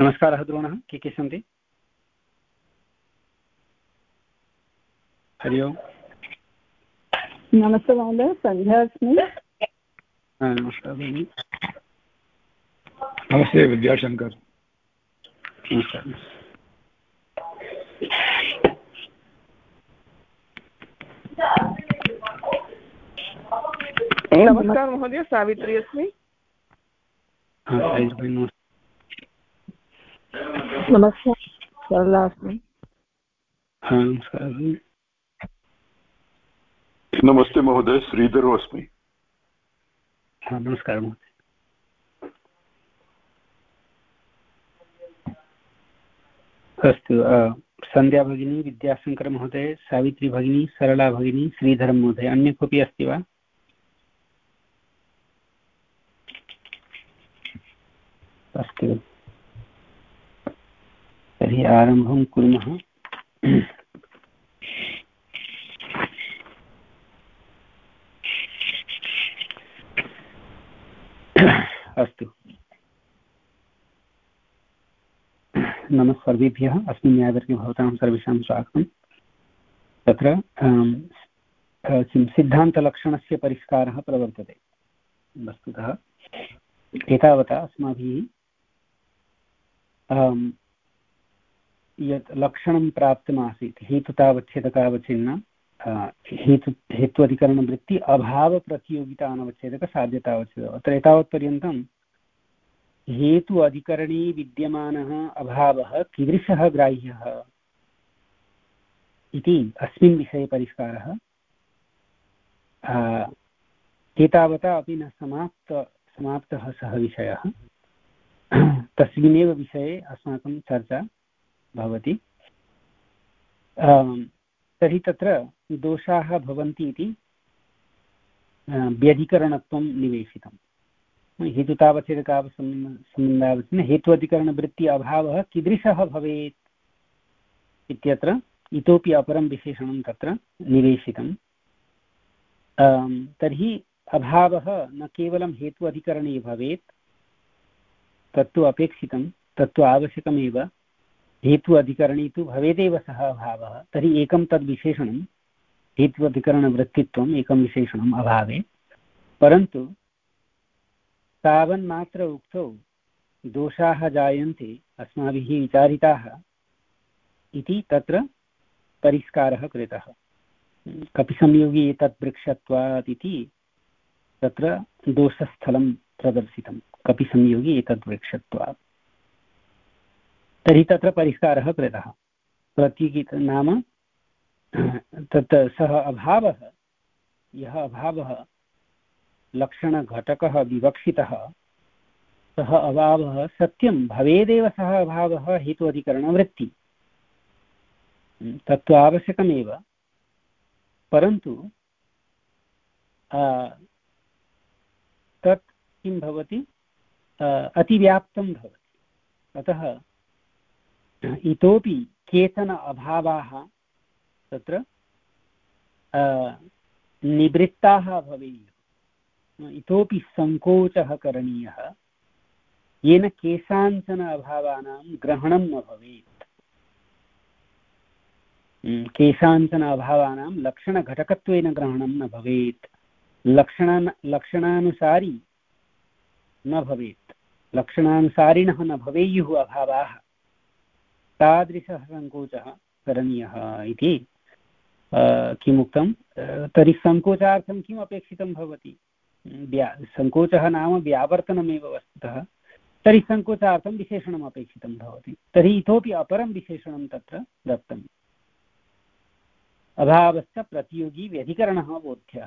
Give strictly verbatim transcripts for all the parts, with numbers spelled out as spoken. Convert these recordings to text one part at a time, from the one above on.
नमस्कारः द्रोणः, के के सन्ति? हरि ओम्। नमस्ते महोदय, सन्ध्या अस्मि। नमस्कारः भगिनि। नमस्ते विद्याशङ्कर। नमस्कारः। नमस्कार महोदय, सावित्री अस्मि। नमस्कार, सरला अस्मि। नमस्कारः। नमस्ते महोदय, श्रीधरो अस्मि। नमस्कारः महोदय। अस्तु, सन्ध्या भगिनी, विद्याशङ्कर महोदय, सावित्री भगिनी, सरला भगिनी, श्रीधरं महोदय, अन्य कोऽपि अस्ति वा? अस्तु, तर्हि आरम्भं कुर्मः। अस्तु, नमः सर्वेभ्यः। अस्मिन् न्यायवर्गे भवतां सर्वेषां स्वागतम्। तत्र सिद्धान्तलक्षणस्य परिष्कारः प्रवर्तते। वस्तुतः एतावता अस्माभिः यत् लक्षणं प्राप्तमासीत्, हेतुतावच्छेदकावच्छिन्न हेतु हेत्वधिकरणवृत्ति अभावप्रतियोगिता अनवच्छेदकसाध्यतावच्छेदः। अत्र एतावत्पर्यन्तं हेतु अधिकरणे विद्यमानः अभावः कीदृशः ग्राह्यः इति अस्मिन् विषये परिष्कारः एतावता अपि न समाप्त समाप्तः सः विषयः। तस्मिन्नेव विषये अस्माकं चर्चा भवति। तर्हि तत्र दोषाः भवन्ति इति व्यधिकरणत्वं निवेशितम्। हेतुतावच्छेदकावसम्बन्धावच्छिन्न हेत्वधिकरणवृत्ति अभावः कीदृशः भवेत् इत्यत्र इतोपि अपरं विशेषणं तत्र निवेशितं। तर्हि अभावः न केवलं हेतु अधिकरणे भवेत्, तत्तु अपेक्षितं, तत्तु आवश्यकमेव। हेतु अधिकरणे तु भवेदेव सः अभावः। तर्हि एकं तद्विशेषणं हेतु अधिकरणवृत्तित्वम् एकं विशेषणम् अभावे। परन्तु तावन्मात्र उक्तौ दोषाः जायन्ते अस्माभिः विचारिताः इति तत्र परिष्कारः कृतः। कपिसंयोगी एतत् वृक्षत्वात् इति तत्र दोषस्थलं प्रदर्शितं, कपिसंयोगी एतद् वृक्षत्वात्। तर्हि तत्र परिष्कारः कृतः। प्रतीकित नाम तत् सः अभावः, यः अभावः लक्षणघटकः विवक्षितः, सः अभावः सत्यं भवेदेव। सः अभावः हेतु अधिकरणवृत्ति, तत्तु आवश्यकमेव। परन्तु तत् किं भवति, अतिव्याप्तं भवति। अतः इतोपि केचन अभावाः तत्र निवृत्ताः भवेयुः। इतोपि सङ्कोचः करणीयः, येन केषाञ्चन अभावानां ग्रहणं न भवेत्। केषाञ्चन अभावानां लक्षणघटकत्वेन ग्रहणं न भवेत्, लक्षणान् लक्षणानुसारी न भवेत्, लक्षणानुसारिणः न भवेयुः अभावाः। तादृशः सङ्कोचः करणीयः इति किमुक्तं। तर्हि सङ्कोचार्थं किम् अपेक्षितं भवति? व्या सङ्कोचः नाम व्यावर्तनमेव वस्तुतः। तर्हि सङ्कोचार्थं विशेषणम् अपेक्षितं भवति। तर्हि इतोपि अपरं विशेषणं तत्र दत्तम्। अभावस्य प्रतियोगी व्यधिकरणः बोध्यः।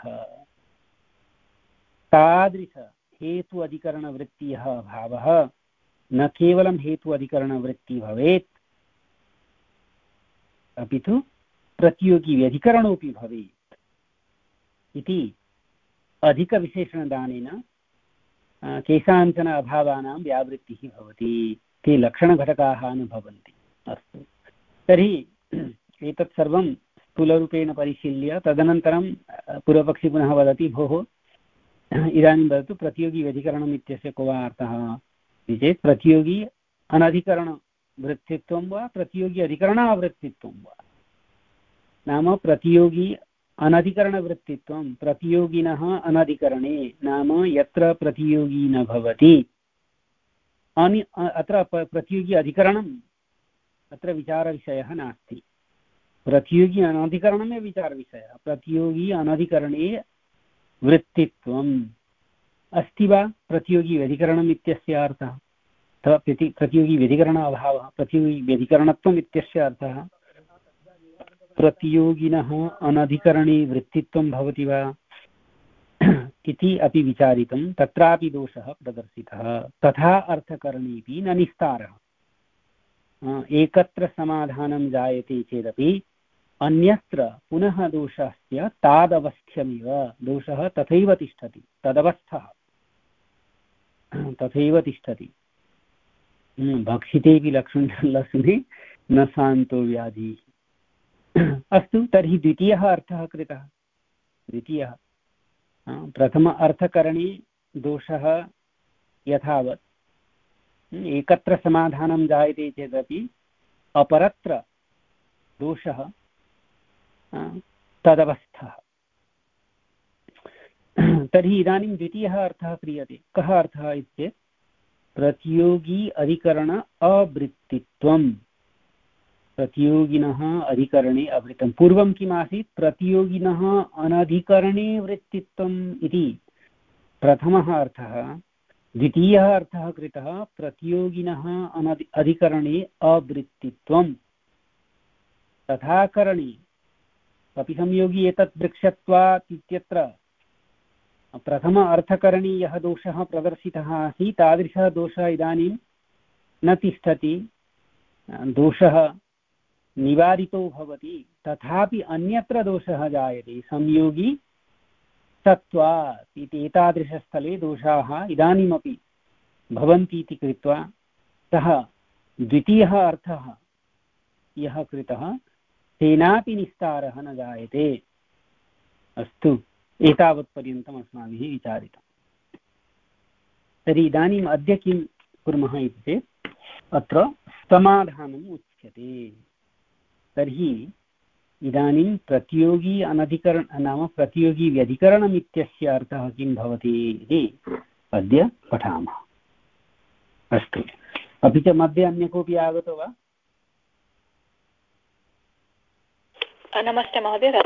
तादृश हेतु अधिकरणवृत्ति यः अभावः न केवलं हेतु अधिकरणवृत्ति भवेत्, अपि तु प्रतियोगी व्यधिकरणोऽपि भवेत् इति अधिकविशेषणदानेन केषाञ्चन अभावानां व्यावृत्तिः भवति। ते लक्षणघटकाः न भवन्ति। अस्तु, तर्हि एतत् सर्वं स्थूलरूपेण परिशील्य तदनन्तरं पूर्वपक्षी पुनः वदति, भोः इदानीं वदतु प्रतियोगी व्यधिकरणम् इत्यस्य को वा अर्थः इति चेत्, प्रतियोगी अनधिकरणवृत्तित्वं वा प्रतियोगी अधिकरणावृत्तित्वं वा। नाम प्रतियोगी अनधिकरणवृत्तित्वं प्रतियोगिनः अनधिकरणे, नाम यत्र प्रतियोगी न भवति अनि अत्र प्रतियोगी अधिकरणम् अत्र विचारविषयः नास्ति। प्रतियोगी अनधिकरणमेव विचारविषयः। प्रतियोगी अनधिकरणे वृत्तित्वम् अस्ति वा प्रतियोगी व्यधिकरणम् इत्यस्य अर्थः, प्रति प्रतियोगी व्यधिकरण अभावः, प्रतियोगी व्यधिकरणत्वम् इत्यस्य अर्थः प्रतियोगिनः अनधिकरणे वृत्तित्वं भवति वा इति अपि विचारितं। तत्रापि दोषः प्रदर्शितः। तथा अर्थकरणेपि न निस्तारः। एकत्र समाधानं जायते चेदपि अन्यत्र पुनः दोषस्य तादवस्थ्यमिव, दोषः तथैव तिष्ठति, तदवस्थः तथैव तिष्ठति। भक्षितेऽपि लक्ष्मण लसुने न शान्तो व्याधिः। अस्तु, तर्हि द्वितीयः अर्थः कृतः। द्वितीयः प्रथम अर्थकरणे दोषः यथावत्, एकत्र समाधानं जायते चेदपि अपरत्र दोषः तदवस्थः। तर्हि इदानीं द्वितीयः अर्थः क्रियते। कः अर्थः इत्येतत् प्रतियोगी अधिकरण अवृत्तित्वं। प्रतियोगिनः अधिकरणे अवृत्तं। पूर्वं किम् आसीत्? प्रतियोगिनः अनधिकरणे वृत्तित्वम् इति प्रथमः अर्थः। द्वितीयः अर्थः कृतः प्रतियोगिनः अनधि अधिकरणे अवृत्तित्वं। तथा करणे कपि संयोगी एतत् वृक्षत्वात् इत्यत्र प्रथम अर्थकरणे यः दोषः प्रदर्शितः आसीत् तादृशः दोषः इदानीं न तिष्ठति, दोषः निवारितो भवति। तथापि अन्यत्र दोषः जायते संयोगी सत्त्वात् इति। एतादृशस्थले दोषाः इदानीमपि भवन्ति इति कृत्वा सः द्वितीयः अर्थः यः कृतः तेनापि निस्तारः न जायते। अस्तु, एतावत्पर्यन्तम् अस्माभिः विचारितम्। तर्हि इदानीम् अद्य किं कुर्मः इति चेत् अत्र समाधानम् उच्यते। तर्हि इदानीं प्रतियोगी अनधिकरण नाम प्रतियोगी व्यधिकरणम् इत्यस्य अर्थः किं भवति इति अद्य पठामः। अस्तु, अपि च मध्ये अन्य कोऽपि आगतो वा? नमस्ते महोदय।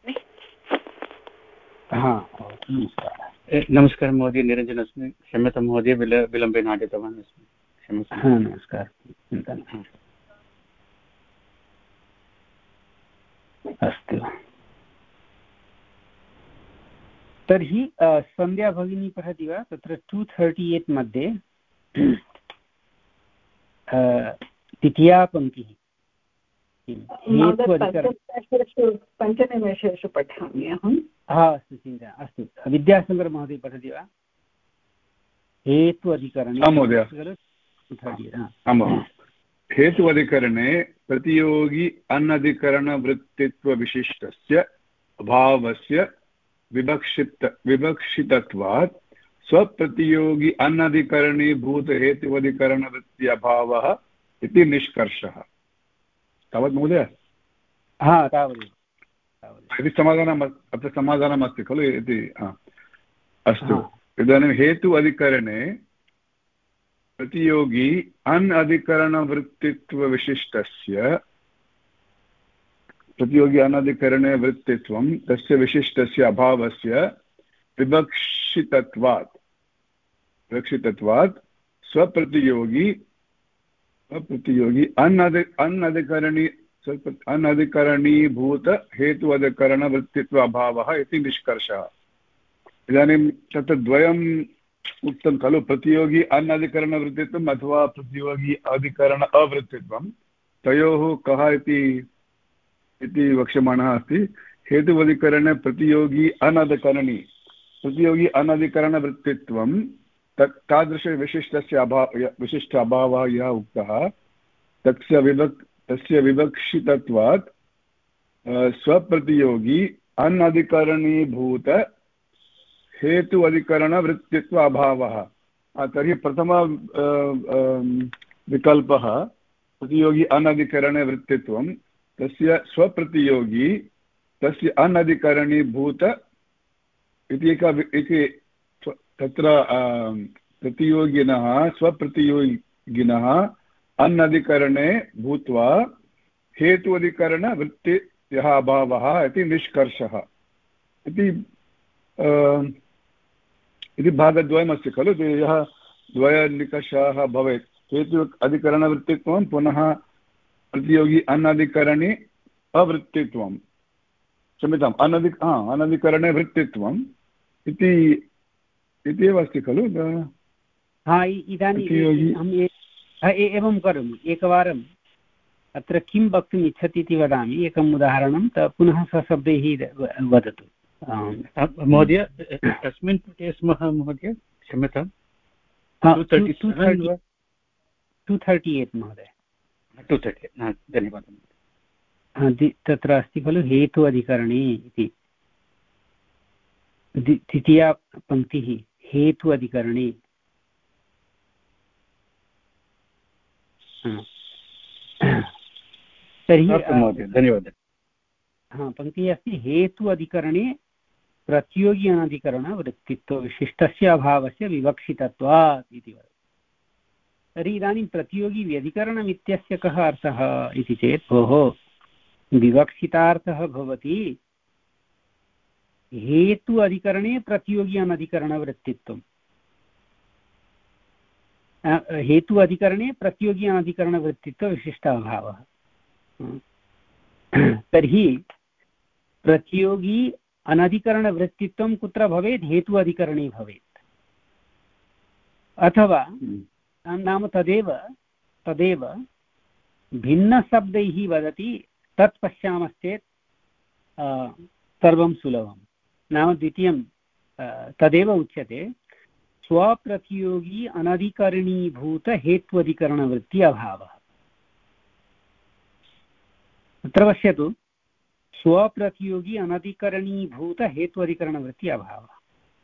हा, नमस्कारः। नमस्कारः महोदय, निरञ्जन अस्मि। क्षम्यतां महोदय, विल विलम्बेन आगतवान् अस्मि, क्षम्यतां। हा, नमस्कारः। अस्तु, तर्हि सन्ध्या भगिनी पठति वा? तत्र टु थर्टि एट् मध्ये द्वितीया पङ्क्तिः। पञ्चनिमेषेषु पठामि अहं। हा, अस्तु, चिन्ता। अस्तु, विद्याशङ्कर महोदय पठति वा? हेतु अधिकरणे हेतु अधिकरणे प्रतियोगी अनधिकरणवृत्तित्वविशिष्टस्य अभावस्य विवक्षित विवक्षितत्वात् स्वप्रतियोगी अनधिकरणीभूत हेतुवधिकरणवृत्ति अभावः इति निष्कर्षः। तावत् महोदय? हा, तावदेव। इति समाधानम् अत्र समाधानम् अस्ति खलु इति। अस्तु, इदानीं हेतु अधिकरणे प्रतियोगी अन् अधिकरणवृत्तित्वविशिष्टस्य प्रतियोगी अनधिकरणे वृत्तित्वं तस्य विशिष्टस्य अभावस्य विवक्षितत्वात् विवक्षितत्वात् स्वप्रतियोगी स्वप्रतियोगी अनधि अनधिकरणी अनधिकरणीभूत हेतु अधिकरणवृत्तित्व अभावः इति निष्कर्षः। इदानीं तत्र द्वयम् उक्तं खलु, प्रतियोगी अनधिकरणवृत्तित्वम् अथवा प्रतियोगी अधिकरण अवृत्तित्वं। तयोः कः इति इति वक्ष्यमाणः अस्ति। हेतुवधिकरणे प्रतियोगी अनधिकरणी प्रतियोगी अनधिकरणवृत्तित्वं तत् तादृशविशिष्टस्य अभाव विशिष्ट अभावः यः उक्तः तस्य विवक् तस्य विवक्षितत्वात् स्वप्रतियोगी अनधिकरणीभूत हेतु अधिकरणवृत्तित्व अभावः। तर्हि प्रथम विकल्पः प्रतियोगी अनधिकरणे वृत्तित्वं तस्य स्वप्रतियोगी तस्य अनधिकरणीभूत इति एक इति तत्र प्रतियोगिनः स्वप्रतियोगिनः अनधिकरणे भूत्वा हेतु अधिकरणवृत्तेः अभावः इति निष्कर्षः इति इति भागद्वयमस्ति खलु। यः द्वयनिकषाः भवेत् हेतु अधिकरणवृत्तित्वं पुनः प्रतियोगी अनधिकरणे अवृत्तित्वं क्षम्यताम् अनधिक हा अनधिकरणे वृत्तित्वम् इति इति एव अस्ति खलु। हा इदानीम् अहम् एवं करोमि एकवारम् अत्र किं वक्तुम् इच्छति इति वदामि एकम् उदाहरणं पुनः सशब्दैः वदतु। महोदय अस्मिन् पुटे स्मः महोदय क्षम्यताम् टु तर्टि एट् महोदय टु तर्टि धन्यवादः। तत्र अस्ति खलु हेतु अधिकरणे इति द्वितीया पङ्क्तिः हेतु अधिकरणे तर्हि धन्यवादः। हा पङ्क्तिः अस्ति हेतु अधिकरणे प्रतियोगी अनधिकरणवृत्तित्वविशिष्टस्य अभावस्य विवक्षितत्वात् इति वदति। तर्हि इदानीं प्रतियोगी व्यधिकरणम् इत्यस्य कः अर्थः इति चेत् भोः विवक्षितार्थः भवति हेतु अधिकरणे प्रतियोगी अनधिकरणवृत्तित्वं हेतु अधिकरणे प्रतियोगी अनधिकरणवृत्तित्वविशिष्ट अभावः। तर्हि प्रतियोगी अनधिकरणवृत्तित्वं कुत्र भवेत् हेतु अधिकरणे भवेत् अथवा नाम तदेव तदेव भिन्नशब्दैः वदति तत् पश्यामश्चेत् सर्वं सुलभं। नाम द्वितीयं तदेव उच्यते स्वप्रतियोगी अनधिकरणीभूत हेत्वधिकरणवृत्ति अभावः। अत्र पश्यतु स्वप्रतियोगी अनधिकरणीभूत हेत्वधिकरणवृत्ति अभावः।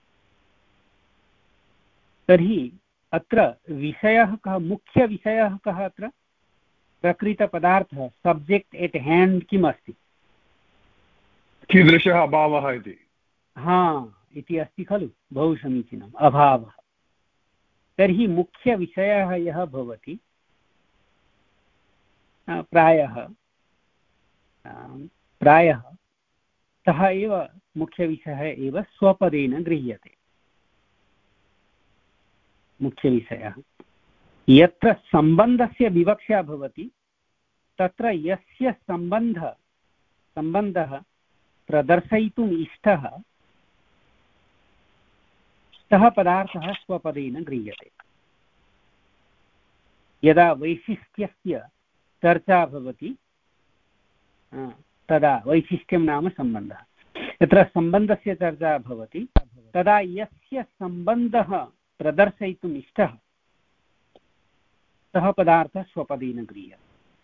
तर्हि अत्र विषयः कः मुख्यविषयः कः अत्र प्रकृतपदार्थः सब्जेक्ट् एट् हेण्ड् किम् अस्ति कीदृशः अभावः इति हा इति अस्ति खलु बहु समीचीनम् अभावः। तर्हि मुख्यविषयः यः भवति प्रायः प्रायः सः एव मुख्यविषयः एव स्वपदेन गृह्यते। मुख्यविषयः यत्र सम्बन्धस्य विवक्षा भवति तत्र यस्य सम्बन्ध सम्बन्धः प्रदर्शयितुम् इष्टः सः पदार्थः स्वपदेन गृह्यते। यदा वैशिष्ट्यस्य चर्चा भवति तदा वैशिष्ट्यं नाम सम्बन्धः यत्र सम्बन्धस्य चर्चा भवति तदा यस्य सम्बन्धः प्रदर्शयितुम् इष्टः सः पदार्थः स्वपदेन गृह्यते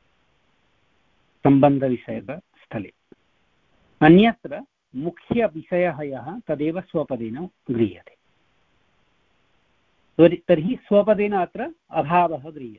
सम्बन्धविषयकस्थले। अन्यत्र मुख्यविषयः यः तदेव स्वपदेन गृह्यते। तर्हि स्वपदेन अत्र अभावः गृह्यते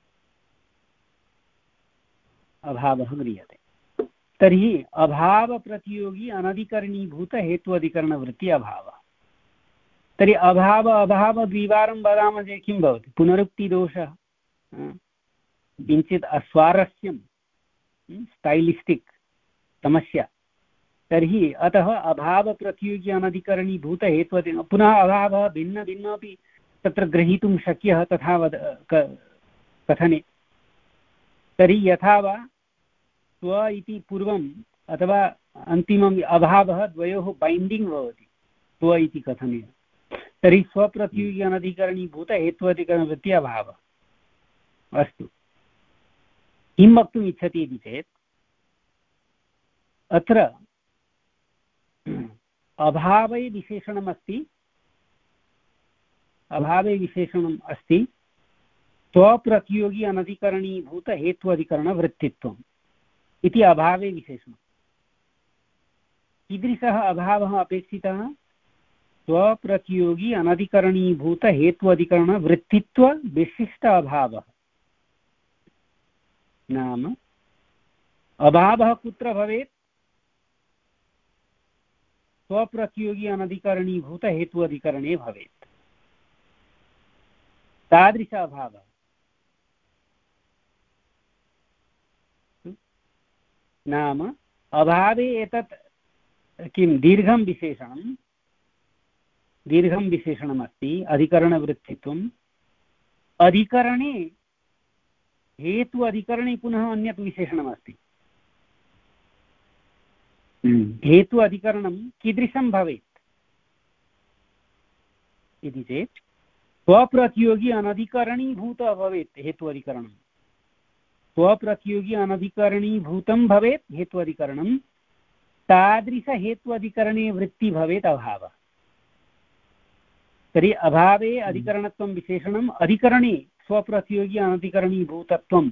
अभावः गृह्यते। तर्हि अभावप्रतियोगी अनधिकरणीभूत हेत्वधिकरणवृत्ति अभावः। तर्हि अभाव अभाव द्विवारं वदामः चेत् किं भवति पुनरुक्तिदोषः किञ्चित् अस्वारस्यं स्टैलिस्टिक् समस्या। तर्हि अतः अभावप्रतियोगी अनधिकरणीभूत हेत्वधि पुनः अभावः भिन्न भिन्नमपि तत्र ग्रहीतुं शक्यः तथा वद कथने। तर्हि यथा वा स्व इति पूर्वम् अथवा अन्तिमम् अभावः द्वयोः बैण्डिङ्ग् भवति स्व इति कथनेन। तर्हि स्वप्रतियोगी अनधिकरणीभूत हेत्वधिकरणवृत्ति अभावः। अस्तु किं वक्तुम् इच्छति इति चेत् अत्र अभावे विशेषणमस्ति अभावे विशेषणम् अस्ति स्वप्रतियोगी अनधिकरणीभूत हेत्वधिकरणवृत्तित्वम् इति अभावे विशेषणम्। कीदृशः अभावः अपेक्षितः स्वप्रतियोगी अनधिकरणीभूत हेत्वधिकरणवृत्तित्व विशिष्ट अभावः नाम अभावः कुत्र भवेत्? स्वप्रतियोगी अनधिकरणीभूत हेतु अधिकरणे भवेत्। तादृश अभावः नाम अभावे एतत् किं दीर्घं विशेषणं दीर्घं विशेषणमस्ति अधिकरणवृत्तित्वम्। अधिकरणे हेतु अधिकरणे पुनः अन्यत् विशेषणमस्ति। हेतु अधिकरणं कीदृशं भवेत् इति चेत् स्वप्रतियोगी अनधिकरणीभूत भवेत् हेतु अधिकरणं। स्वप्रतियोगी अनधिकरणीभूतं भवेत् हेतु अधिकरणं। तादृश हेतु अधिकरणे वृत्ति भवेत् अभावः। तर्हि अभावे अधिकरणत्वं विशेषणम्, अधिकरणे स्वप्रतियोगी अनधिकरणीभूतत्वम्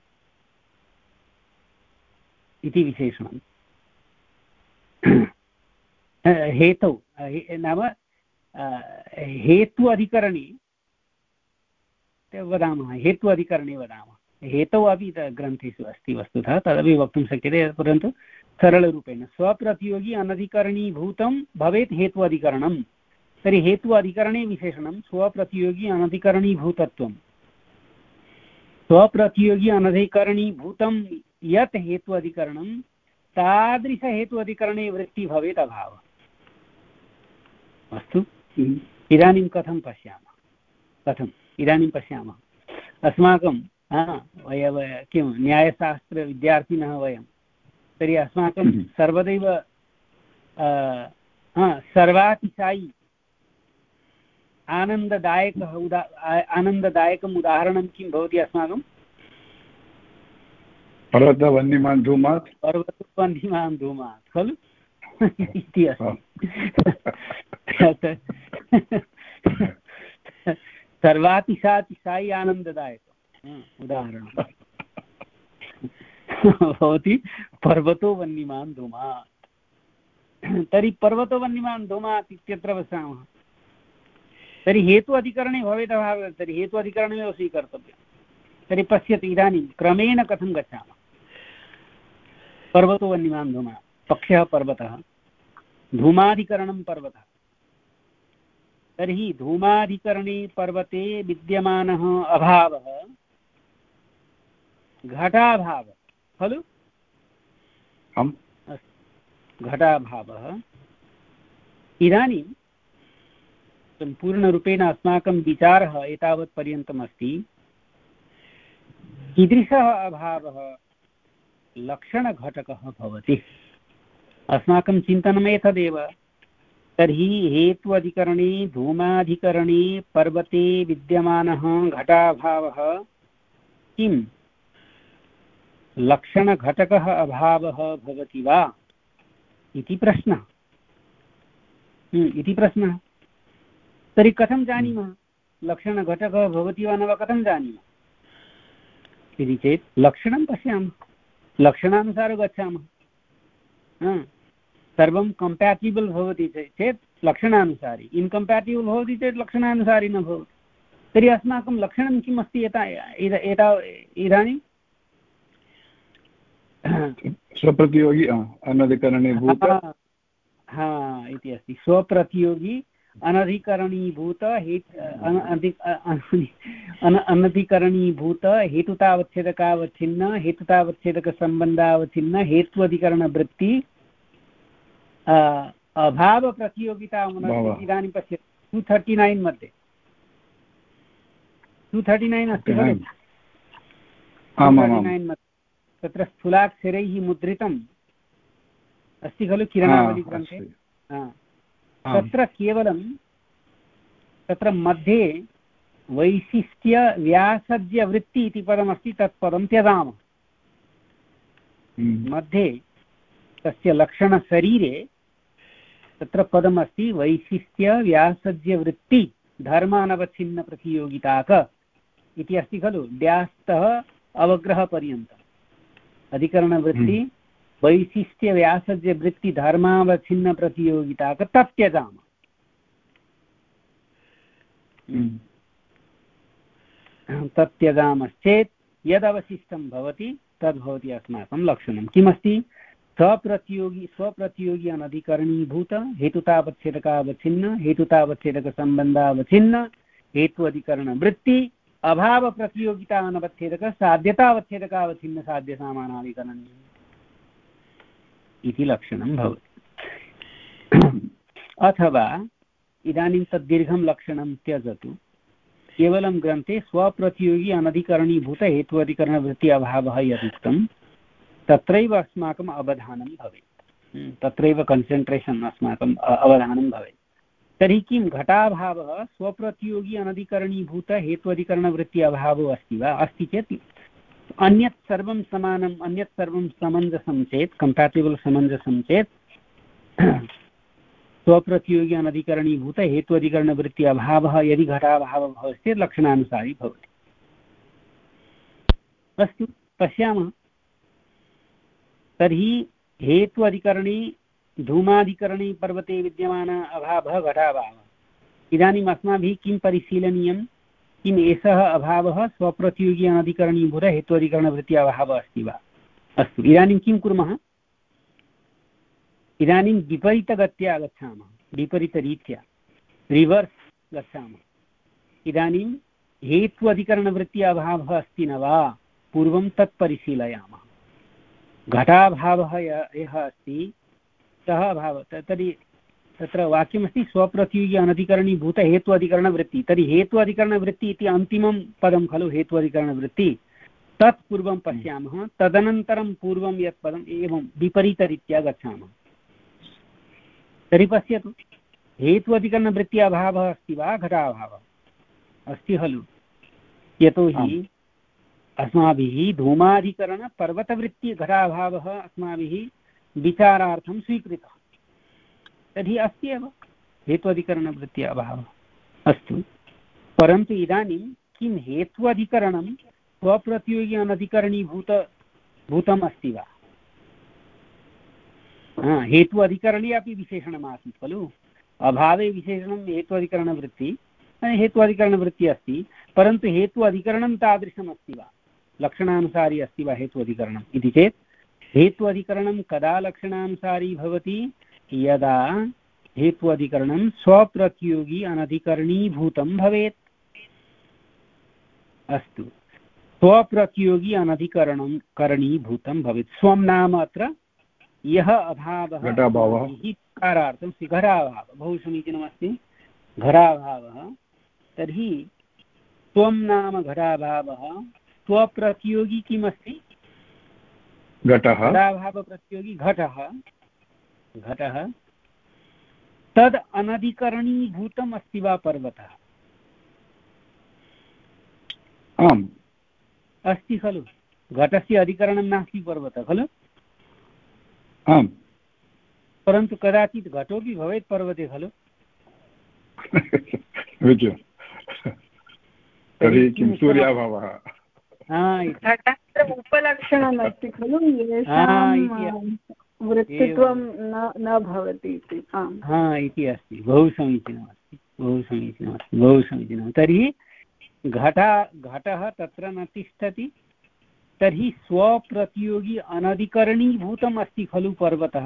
इति विशेषणम्। हेतौ नाम हेतु अधिकरणे वदामः हेतु अधिकरणे वदामः हेतौ अपि ग्रन्थेषु अस्ति वस्तुतः, तदपि वक्तुं शक्यते, परन्तु सरलरूपेण स्वप्रतियोगी अनधिकरणीभूतं भवेत् हेतु अधिकरणं। तर्हि हेतु अधिकरणे विशेषणं स्वप्रतियोगी अनधिकरणीभूतत्वं। स्वप्रतियोगी अनधिकरणीभूतं यत् हेतु अधिकरणं तादृश हेतु अधिकरणे वृत्ति भवेत् अभावः। अस्तु, इदानीं कथं पश्यामः? कथम् इदानीं पश्यामः। अस्माकं वयं किं न्यायशास्त्रविद्यार्थिनः वयं, तर्हि अस्माकं सर्वदैव सर्वातिशायि आनन्ददायकः उदा आनन्ददायकम् उदाहरणं किं भवति अस्माकं? पर्वतवह्निमान् धूमात् पर्वतवह्निमान् धूमात् खलु इति अस्ति। सर्वातिशातिशायि आनन्ददायकम् उदाहरणं भवति पर्वतो वह्निमान् धूमात्। तर्हि पर्वतो वह्निमान् धूमात् इत्यत्र वसामः। तर्हि हेतु अधिकरणे भवेत् अभावः, तर्हि हेतु अधिकरणमेव स्वीकर्तव्यं। तर्हि पश्यतु इदानीं क्रमेण कथं गच्छामः। पर्वतो वह्निमान् धूमात्, पक्षः पर्वतः, धूमाधिकरणं पर्वतः। तर्हि धूमाधिकरणे पर्वते विद्यमानः अभावः घटाभावः खलु? घटाभावः। इदानीं सम्पूर्णरूपेण अस्माकं विचारः एतावत् पर्यन्तम् अस्ति। कीदृशः अभावः? लक्षणघटकः भवति। अस्माकं चिन्तनम् एतदेव। तर्हि हेतु अधिकरणे धूमाधिकरणे पर्वते विद्यमानः घटाभावः किं लक्षणघटकः अभावः भवति वा इति प्रश्नः इति प्रश्नः। तर्हि कथं जानीमः लक्षणघटकः भवति वा न वा? कथं जानीमः इति चेत् लक्षणं पश्यामः, लक्षणानुसारं गच्छामः। सर्वं कम्पेटिबल् भवति चेत् लक्षणानुसारि, इन्कम्पेटिबल् भवति चेत् लक्षणानुसारि न भवति। तर्हि अस्माकं लक्षणं किम् अस्ति एता एता इदानीं? स्वप्रतियोगी अनधिकरणीभूत हा इति अस्ति। स्वप्रतियोगी अनधिकरणीभूत अनधिकरणीभूत हेतुतावच्छेदकावच्छिन्न हेतुतावच्छेदकसम्बन्धावच्छिन्न हेत्वधिकरणवृत्ति अभावप्रतियोगिता। इदानीं पश्य टु थर्टि नैन् मध्ये टु थर्टि नैन् अस्ति खलु? नैन् मध्ये तत्र स्थूलाक्षरैः मुद्रितम् अस्ति खलु किरणावलिग्रन्थे? तत्र केवलं तत्र मध्ये वैशिष्ट्यव्यासज्यवृत्ति इति पदमस्ति, तत्पदं त्यजामः। मध्ये तस्य लक्षणशरीरे तत्र पदमस्ति वैशिष्ट्यव्यासज्यवृत्ति धर्मानवच्छिन्नप्रतियोगिताक इति अस्ति खलु? ड्यास्तः अवग्रहपर्यन्तम् अधिकरणवृत्ति वैशिष्ट्यव्यासज्यवृत्ति धर्मावच्छिन्नप्रतियोगिताक तत् त्यजामः। तत् त्यजामश्चेत् यदवशिष्टं भवति तद्भवति अस्माकं लक्षणं। किमस्ति? स्वप्रतियोगी स्वप्रतियोगी अनधिकरणीभूत हेतुतावच्छेदकावच्छिन्न हेतुतावच्छेदकसम्बन्धावच्छिन्न हेतु अधिकरणवृत्ति अभाव प्रतियोगिता अनवच्छेदक साध्यतावच्छेदकावच्छिन्न साध्य सामानाधिकरणीय इति लक्षणं भवति। अथवा इदानीं तद्दीर्घं लक्षणं त्यजतु, केवलं ग्रन्थे स्वप्रतियोगी अनधिकरणीभूत हेतु अधिकरणवृत्ति अभावः यदुक्तं तत्रैव अस्माकम् अवधानं भवेत्, तत्रैव कन्सन्ट्रेशन् अस्माकम् अवधानं भवेत्। तर्हि किं घटाभावः स्वप्रतियोगी अनधिकरणीभूत हेतु अधिकरणवृत्ति अभावो अस्ति वा? अस्ति चेत् अन्यत् सर्वं समानम्, अन्यत् सर्वं समञ्जसं चेत्, कम्पाटिबल् समञ्जसं चेत् स्वप्रतियोगी अनधिकरणीभूत हेतु अधिकरणवृत्ति अभावः यदि घटाभावः भवति चेत् लक्षणानुसारी भवति। अस्तु, पश्यामः। तर्हि हेतु अधिकरणी धूमाधिकरणी पर्वते विद्यमान अभावः घटाभावः। इदानीम् अस्माभिः किं परिशीलनीयं? किम् एषः अभावः स्वप्रतियोगी अनधिकरणीभूत हेतु अधिकरणवृत्ति अभावः अस्ति वा? अस्तु, इदानीं किं कुर्मः? इदानीं विपरीतगत्या गच्छामः, विपरीतरीत्या रिवर्स् गच्छामः। इदानीं हेतु अधिकरणवृत्ति अभावः अस्ति न वा पूर्वं तत् परिशीलयामः। घटाभावः यः अस्ति सः अभावः, तर्हि तत्र वाक्यमस्ति स्वप्रतियोगी अनधिकरणीभूत हेतु अधिकरणवृत्ति। तर्हि हेतु अधिकरणवृत्ति इति अन्तिमं पदं खलु हेतु अधिकरणवृत्ति, तत् पूर्वं पश्यामः, तदनन्तरं पूर्वं यत् पदम् एवं विपरीतरीत्या गच्छामः। तर्हि पश्यतु, हेतु अधिकरणवृत्ति अभावः अस्ति वा घटाभावः? अस्ति खलु। यतोहि अस्माभिः धूमाधिकरण पर्वतवृत्ति घटाभावः अस्माभिः विचारार्थं स्वीकृतः, तर्हि अस्ति एव हेतु अधिकरणवृत्ति अभावः। अस्तु, परन्तु इदानीं किं हेतु अधिकरणं स्वप्रतियोगी अनधिकरणीभूत भूतम् अस्ति वा? हा, हेतु अधिकरणे अपि विशेषणमासीत् खलु। अभावे विशेषणं हेतु अधिकरणवृत्ति, हेतु अधिकरणवृत्ति अस्ति, परन्तु हेतु अधिकरणं तादृशमस्ति वा? लक्षणानुसारी अस्ति वा हेतु अधिकरणम् इति चेत् हेतु अधिकरणं कदा लक्षणानुसारी भवति? यदा हेतु अधिकरणं स्वप्रतियोगी अनधिकरणीभूतं भवेत्। अस्तु, स्वप्रतियोगी अनधिकरणं करणीभूतं भवेत्। स्वं नाम अत्र यः अभावः कारार्थं घराभावः, बहु समीचीनमस्ति, घराभावः। तर्हि स्वं नाम घराभावः, स्वप्रतियोगी किमस्ति? घटः। घटाभावप्रतियोगी घटः, घटः तद् अनधिकरणीभूतम् अस्ति वा पर्वतः? आम्, अस्ति खलु। घटस्य अधिकरणं नास्ति पर्वतः खलु। आम्, परन्तु कदाचित् घटोपि भवेत् पर्वते खलु। तर्हि किं सूर्याभावः? उपलक्षणमस्ति खलु, येषां वृत्तित्वं न भवति इति। हा, इति अस्ति। बहु समीचीनमस्ति, बहु समीचीनमस्ति, बहु समीचीनं। तर्हि घटा घटः तत्र न तिष्ठति, तर्हि स्वप्रतियोगी अनधिकरणीभूतम् अस्ति खलु पर्वतः।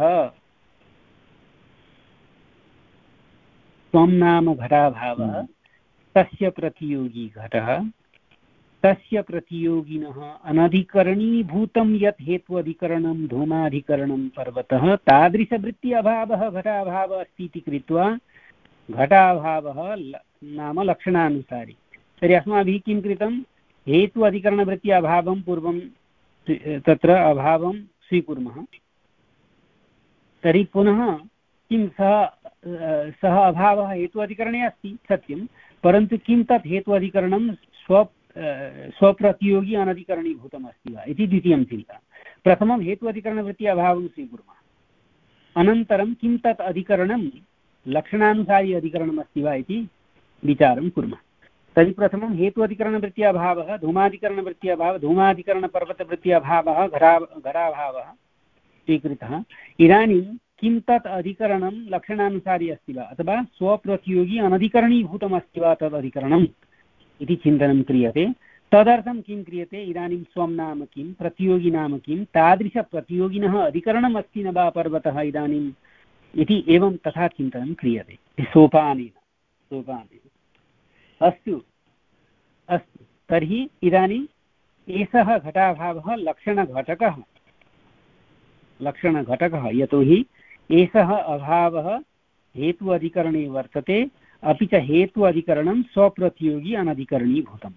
स्वं नाम घटाभावः, तस्य प्रतियोगी घटः, तस्य प्रतियोगिनः अनधिकरणीभूतं यत् हेतु अधिकरणं धूमाधिकरणं पर्वतः, तादृशवृत्ति अभावः घटाभावः अस्ति इति कृत्वा घटाभावः नाम लक्षणानुसारी। तर्हि अस्माभिः किं कृतं? हेतु अधिकरणवृत्ति अभावं पूर्वं तत्र अभावं स्वीकुर्मः। तर्हि पुनः किं सः सः अभावः हेतु अधिकरणे अस्ति सत्यं, परन्तु किं तत् हेतु अधिकरणं स्व स्वप्रतियोगी अनधिकरणीभूतम् अस्ति वा इति द्वितीयं चिन्ता। प्रथमं हेतु अधिकरणवृत्ति अभावं स्वीकुर्मः, अनन्तरं किं तत् अधिकरणं लक्षणानुसारी अधिकरणमस्ति वा इति विचारं कुर्मः। तर्हि प्रथमं हेतु अधिकरणवृत्ति अभावः, धूमाधिकरणवृत्ति अभावः, धूमाधिकरणपर्वतवृत्ति अभावः, घरा घराभावः स्वीकृतः। इदानीं किं तत् अधिकरणं लक्षणानुसारी अस्ति वा अथवा स्वप्रतियोगी अनधिकरणीभूतम् अस्ति वा तद् अधिकरणम् इति चिन्तनं क्रियते। तदर्थं किं क्रियते इदानीं स्वं नाम किं प्रतियोगी नाम किं तादृशप्रतियोगिनः अधिकरणम् अस्ति न वा पर्वतः इदानीम् इति एवं तथा चिन्तनं क्रियते सोपानेन सोपानेन अस्तु अस्तु तर्हि इदानीम् एषः घटाभावः लक्षणघटकः लक्षणघटकः यतोहि एषः अभावः हेतु अधिकरणे वर्तते अपि च हेतु अधिकरणं स्वप्रतियोगी अनधिकरणीभूतम्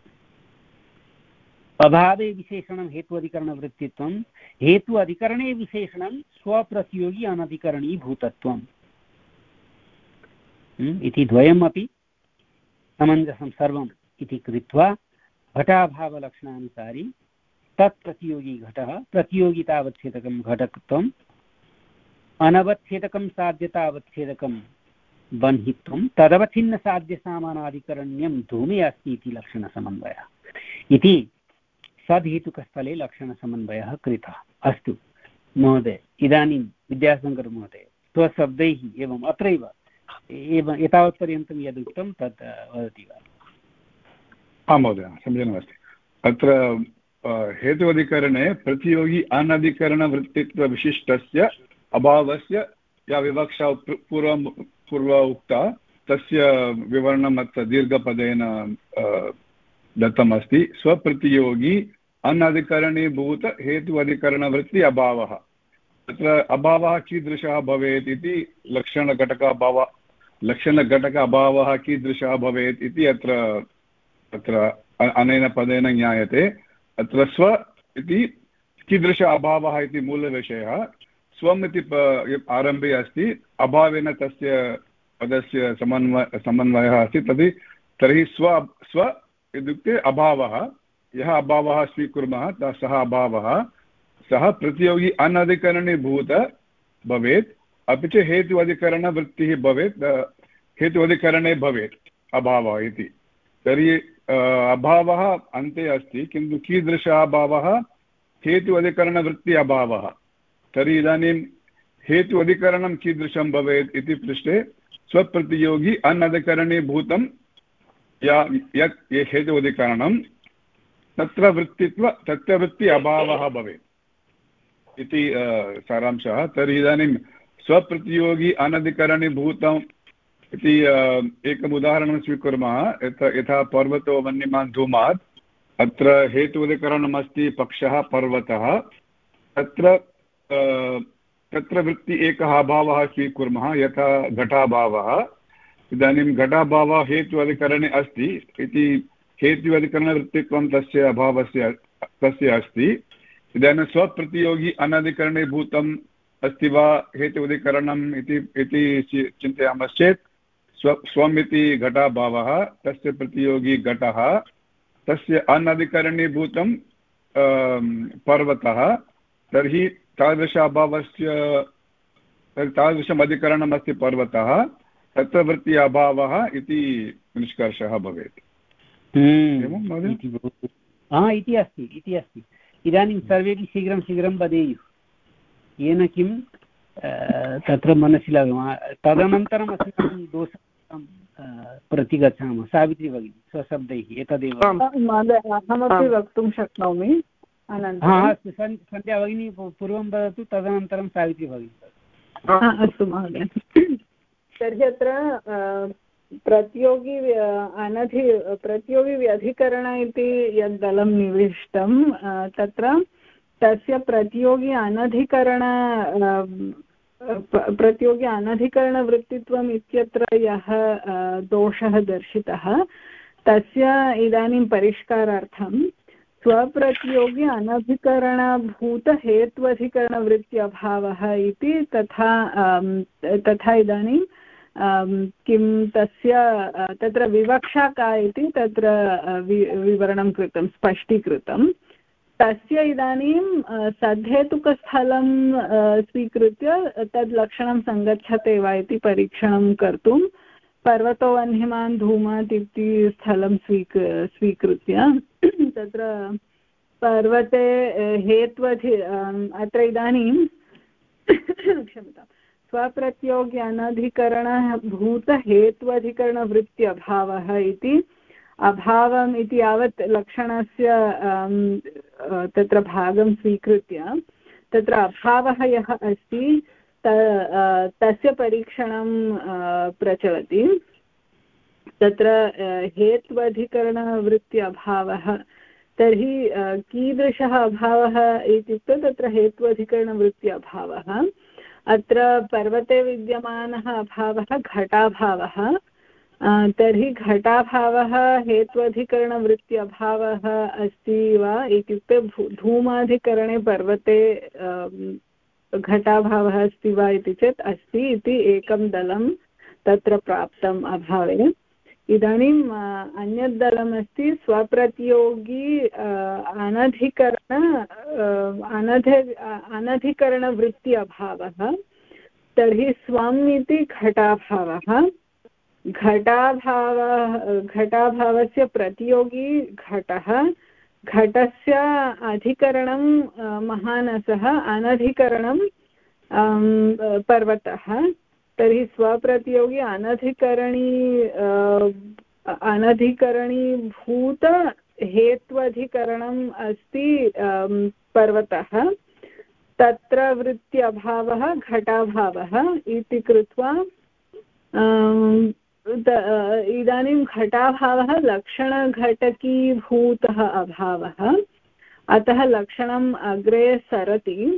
अभावे विशेषणं हेतु अधिकरणवृत्तित्वं हेतु अधिकरणे विशेषणं स्वप्रतियोगी अनधिकरणीभूतत्वम् इति द्वयमपि समञ्जसं सर्वम् इति कृत्वा घटाभावलक्षणानुसारी तत्प्रतियोगी घटः प्रतियोगितावच्छेदकं घटकत्वम् अनवच्छेदकं साध्यतावच्छेदकं बन्हित्वं तदवच्छिन्नसाध्यसामानाधिकरण्यं धूमे अस्ति इति लक्षणसमन्वयः इति सद्हेतुकस्थले लक्षणसमन्वयः कृतः। अस्तु महोदय इदानीं विद्याशङ्कर महोदय स्वशब्दैः एवम् अत्रैव एवम् एतावत्पर्यन्तं यदुक्तं तत् वदति वा? आं महोदय समीचीनमस्ति। अत्र हेतुवधिकरणे प्रतियोगी अनधिकरणवृत्तित्वविशिष्टस्य अभावस्य या विवक्षा पूर्वं पूर्व उक्ता तस्य विवरणम् अत्र दीर्घपदेन दत्तमस्ति। स्वप्रतियोगी अनधिकरणीभूत हेतु अधिकरणवृत्ति अभावः। तत्र अभावः कीदृशः भवेत् इति लक्षणघटक अभावः लक्षणघटक अभावः कीदृशः भवेत् इति अत्र अत्र अनेन पदेन ज्ञायते। अत्र स्व इति कीदृश अभावः इति मूलविषयः। स्वम् इति आरम्भे अस्ति, अभावेन तस्य पदस्य समन्वय समन्वयः अस्ति। तर्हि तर्हि स्व स्व इत्युक्ते अभावः, यः अभावः स्वीकुर्मः सः अभावः सः प्रतियोगी अनधिकरणीभूत भवेत्, अपि च हेतु अधिकरणवृत्तिः भवेत्, हेतु अधिकरणे भवेत् अभावः इति। तर्हि अभावः अन्ते अस्ति, किन्तु कीदृशः अभावः? हेतु अधिकरणवृत्ति अभावः। तर्हि इदानीं हेतु अधिकरणं कीदृशं भवेत् इति पृष्टे स्वप्रतियोगी अनधिकरणीभूतं या यत् हेतु अधिकरणं तत्र वृत्तित्व तत्र वृत्ति अभावः भवेत् इति सारांशः। तर्हि इदानीं स्वप्रतियोगी अनधिकरणीभूतम् इति एकम् उदाहरणं स्वीकुर्मः। यथा पर्वतो वन्यमान् धूमात्, अत्र हेतुवधिकरणमस्ति पक्षः पर्वतः, तत्र तत्र वृत्ति एकः अभावः स्वीकुर्मः यथा घटाभावः। इदानीं घटाभावः हेतु अधिकरणे अस्ति इति हेतु अधिकरणवृत्तित्वं तस्य अभावस्य तस्य अस्ति। इदानीं स्वप्रतियोगी अनधिकरणीभूतम् अस्ति वा हेतु अधिकरणम् इति इति चिन्तयामश्चेत् स्व स्वम् इति घटाभावः, तस्य प्रतियोगी घटः, तस्य अनधिकरणीभूतं पर्वतः। तर्हि तादृश अभावस्य तादृशम् अधिकरणम् अस्ति पर्वतः, तत्र वृत्ति अभावः इति निष्कर्षः भवेत्। इति अस्ति इति अस्ति। इदानीं सर्वेपि शीघ्रं शीघ्रं वदेयुः, येन किं तत्र मनसि लग्मा तदनन्तरम् अस्माकं दोषं प्रति गच्छामः। सावित्री भगिनी स्वशब्दैः एतदेव। अहमपि वक्तुं शक्नोमि। हा अस्तु, सन्ध्या भगिनी पूर्वं वदतु, तदनन्तरं सावित्री भगिनी। अस्तु महोदय। तर्हि अत्र प्रतियोगी अनधि प्रतियोगी व्यधिकरण इति यद् दलं निविष्टं तत्र तस्य प्रतियोगी अनधिकरण प्रतियोगी अनधिकरणवृत्तित्वम् इत्यत्र यः दोषः दर्शितः तस्य इदानीं परिष्कारार्थं स्वप्रतियोगी अनधिकरणभूत हेत्वधिकरणवृत्त्यभावः इति तथा तथा इदानीं किं तस्य तत्र विवक्षा का इति तत्र विवरणं कृतं, स्पष्टीकृतं। तस्य इदानीं सद्धेतुकस्थलं स्वीकृत्य तद् लक्षणं सङ्गच्छते वा इति परीक्षणं कर्तुं पर्वतो वह्निमान् धूमात् इति स्थलं स्वीक स्वीकृत्य तत्र पर्वते हेत्वधि अत्र इदानीं क्षम्यतां स्वप्रतियोगी अनधिकरणः भूत हेत्वधिकरणवृत्त्यभावः इति अभावम् इति यावत् लक्षणस्य तत्र भागं स्वीकृत्य तत्र अभावः यः अस्ति तस्य परीक्षणं प्रचलति। तत्र हेत्वधिकरणवृत्ति अभावः, तर्हि कीदृशः अभावः इत्युक्ते तत्र हेत्वधिकरणवृत्ति अभावः। अत्र पर्वते विद्यमानः अभावः घटाभावः। तर्हि घटाभावः हेत्वधिकरणवृत्ति अभावः अस्ति वा इत्युक्ते धूमाधिकरणे पर्वते घटाभावः अस्ति वा इति चेत् अस्ति इति एकं दलं तत्र प्राप्तम् अभावे। इदानीम् अन्यत् दलमस्ति स्वप्रतियोगी अनधिकरण अनध अनधिकरणवृत्ति अभावः। तर्हि स्वम् इति घटाभावः। घटाभावः घटाभावस्य प्रतियोगी घटः, घटस्य अधिकरणं महानसः, अनधिकरणं पर्वतः। तर्हि स्वप्रतियोगी अनधिकरणी अनधिकरणीभूत हेत्वधिकरणम् अस्ति पर्वतः। तत्र वृत्ति अभावः घटाभावः इति कृत्वा इदानीं घटाभावः लक्षणघटकीभूतः अभावः। अतः लक्षणम् अग्रे सरति।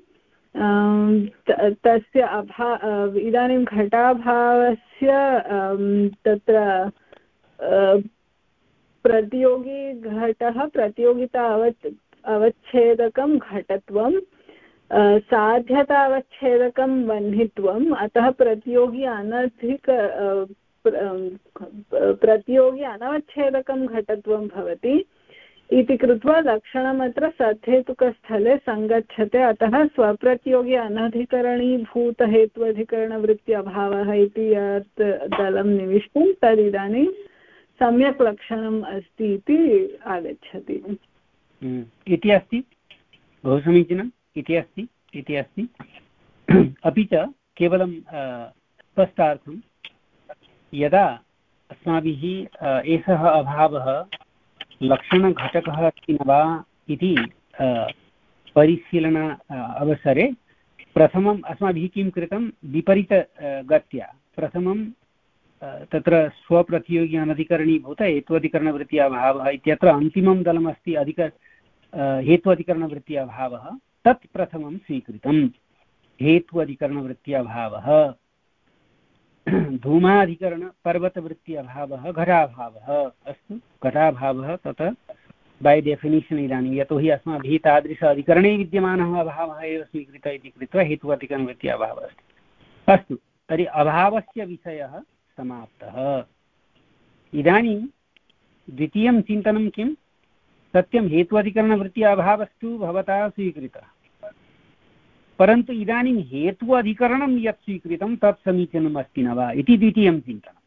तस्य अभा इदानीं घटाभावस्य तत्र प्रतियोगी घटः प्रतियोगिता अवच् अवच्छेदकं घटत्वं, साध्यतावच्छेदकं वह्नित्वम्। अतः प्रतियोगी अनधिक प्रतियोगी अनवच्छेदकं घटत्वं भवति इति कृत्वा लक्षणमत्र सद्धेतुकस्थले सङ्गच्छते। अतः स्वप्रतियोगी अनधिकरणीभूतहेत्वधिकरणवृत्ति अभावः इति यत् दलं निविष्टं तदिदानीं सम्यक् लक्षणम् अस्ति इति आगच्छति इति अस्ति। बहु समीचीनम् इति अस्ति इति अस्ति। अपि च केवलं स्पष्टार्थं यदा अस्माभिः एषः अभावः लक्षणघटकः अस्ति न वा इति परिशीलन अवसरे प्रथमम् अस्माभिः किं कृतं, विपरीतगत्या प्रथमं तत्र स्वप्रतियोगी अनधिकरणीभूत हेत्वधिकरणवृत्ति अभावः इत्यत्र अन्तिमं दलमस्ति अधिक हेत्वधिकरणवृत्ति अभावः, तत् प्रथमं स्वीकृतं। हेत्वधिकरणवृत्ति अभावः धूमाधिकरण पर्वतवृत्ति अभावः घटाभावः। अस्तु, घटाभावः तत् बै डेफिनिशन् इदानीं यतोहि अस्माभिः तादृश अधिकरणे विद्यमानः अभावः एव स्वीकृतः इति कृत्वा हेत्वधिकरणवृत्ति अभावः अस्ति। अस्तु, तर्हि अभावस्य विषयः समाप्तः। इदानीं द्वितीयं चिन्तनं किं? सत्यं हेत्वधिकरणवृत्ति अभावस्तु भवता स्वीकृतः, परन्तु इदानीं हेतु अधिकरणं यत् स्वीकृतं तत् समीचीनम् अस्ति न वा इति द्वितीयं चिन्तनं।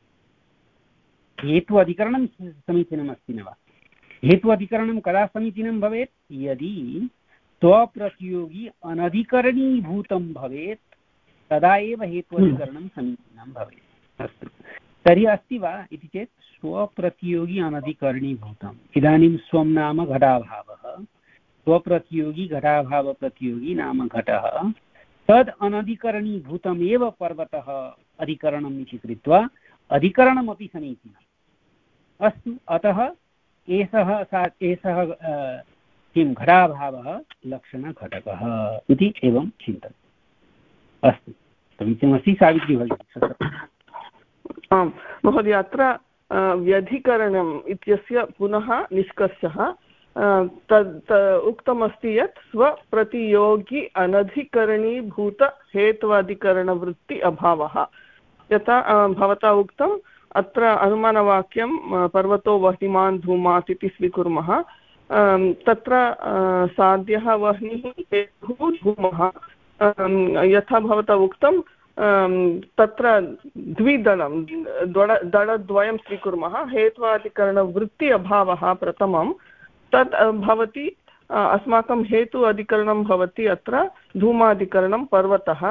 हेतु अधिकरणं समीचीनम् अस्ति न वा? हेतु अधिकरणं कदा समीचीनं भवेत्? यदि स्वप्रतियोगी अनधिकरणीभूतं भवेत् तदा एव हेतु अधिकरणं समीचीनं भवेत्। अस्तु, तर्हि अस्ति वा इति चेत् स्वप्रतियोगी अनधिकरणीभूतम्। इदानीं स्वं नाम घटाभावः, स्वप्रतियोगी घटाभाव प्रतियोगी नाम घटः, तद् अनधिकरणीभूतमेव पर्वतः अधिकरणम् इति कृत्वा अधिकरणमपि समीचीनम्। अस्तु, अतः एषः सा एषः किं घटाभावः लक्षणघटकः इति एवं चिन्तनम्। अस्तु, समीचीनमस्ति। सावित्री भगिनी। आम् महोदय, अत्र व्यधिकरणम् इत्यस्य पुनः निष्कर्षः तद् उक्तमस्ति यत् स्वप्रतियोगी अनधिकरणीभूत हेत्वाधिकरणवृत्ति अभावः। यथा भवता उक्तम्, अत्र अनुमानवाक्यं पर्वतो वह्निमान् धूमात् इति स्वीकुर्मः। तत्र साध्यः वह्निः हेतुः धूमः। यथा भवता उक्तं तत्र द्विदलं दळ दळद्वयं स्वीकुर्मः। हेत्वाधिकरणवृत्ति अभावः प्रथमं, तत् भवति अस्माकं हेतु अधिकरणं भवति अत्र धूमाधिकरणं पर्वतः।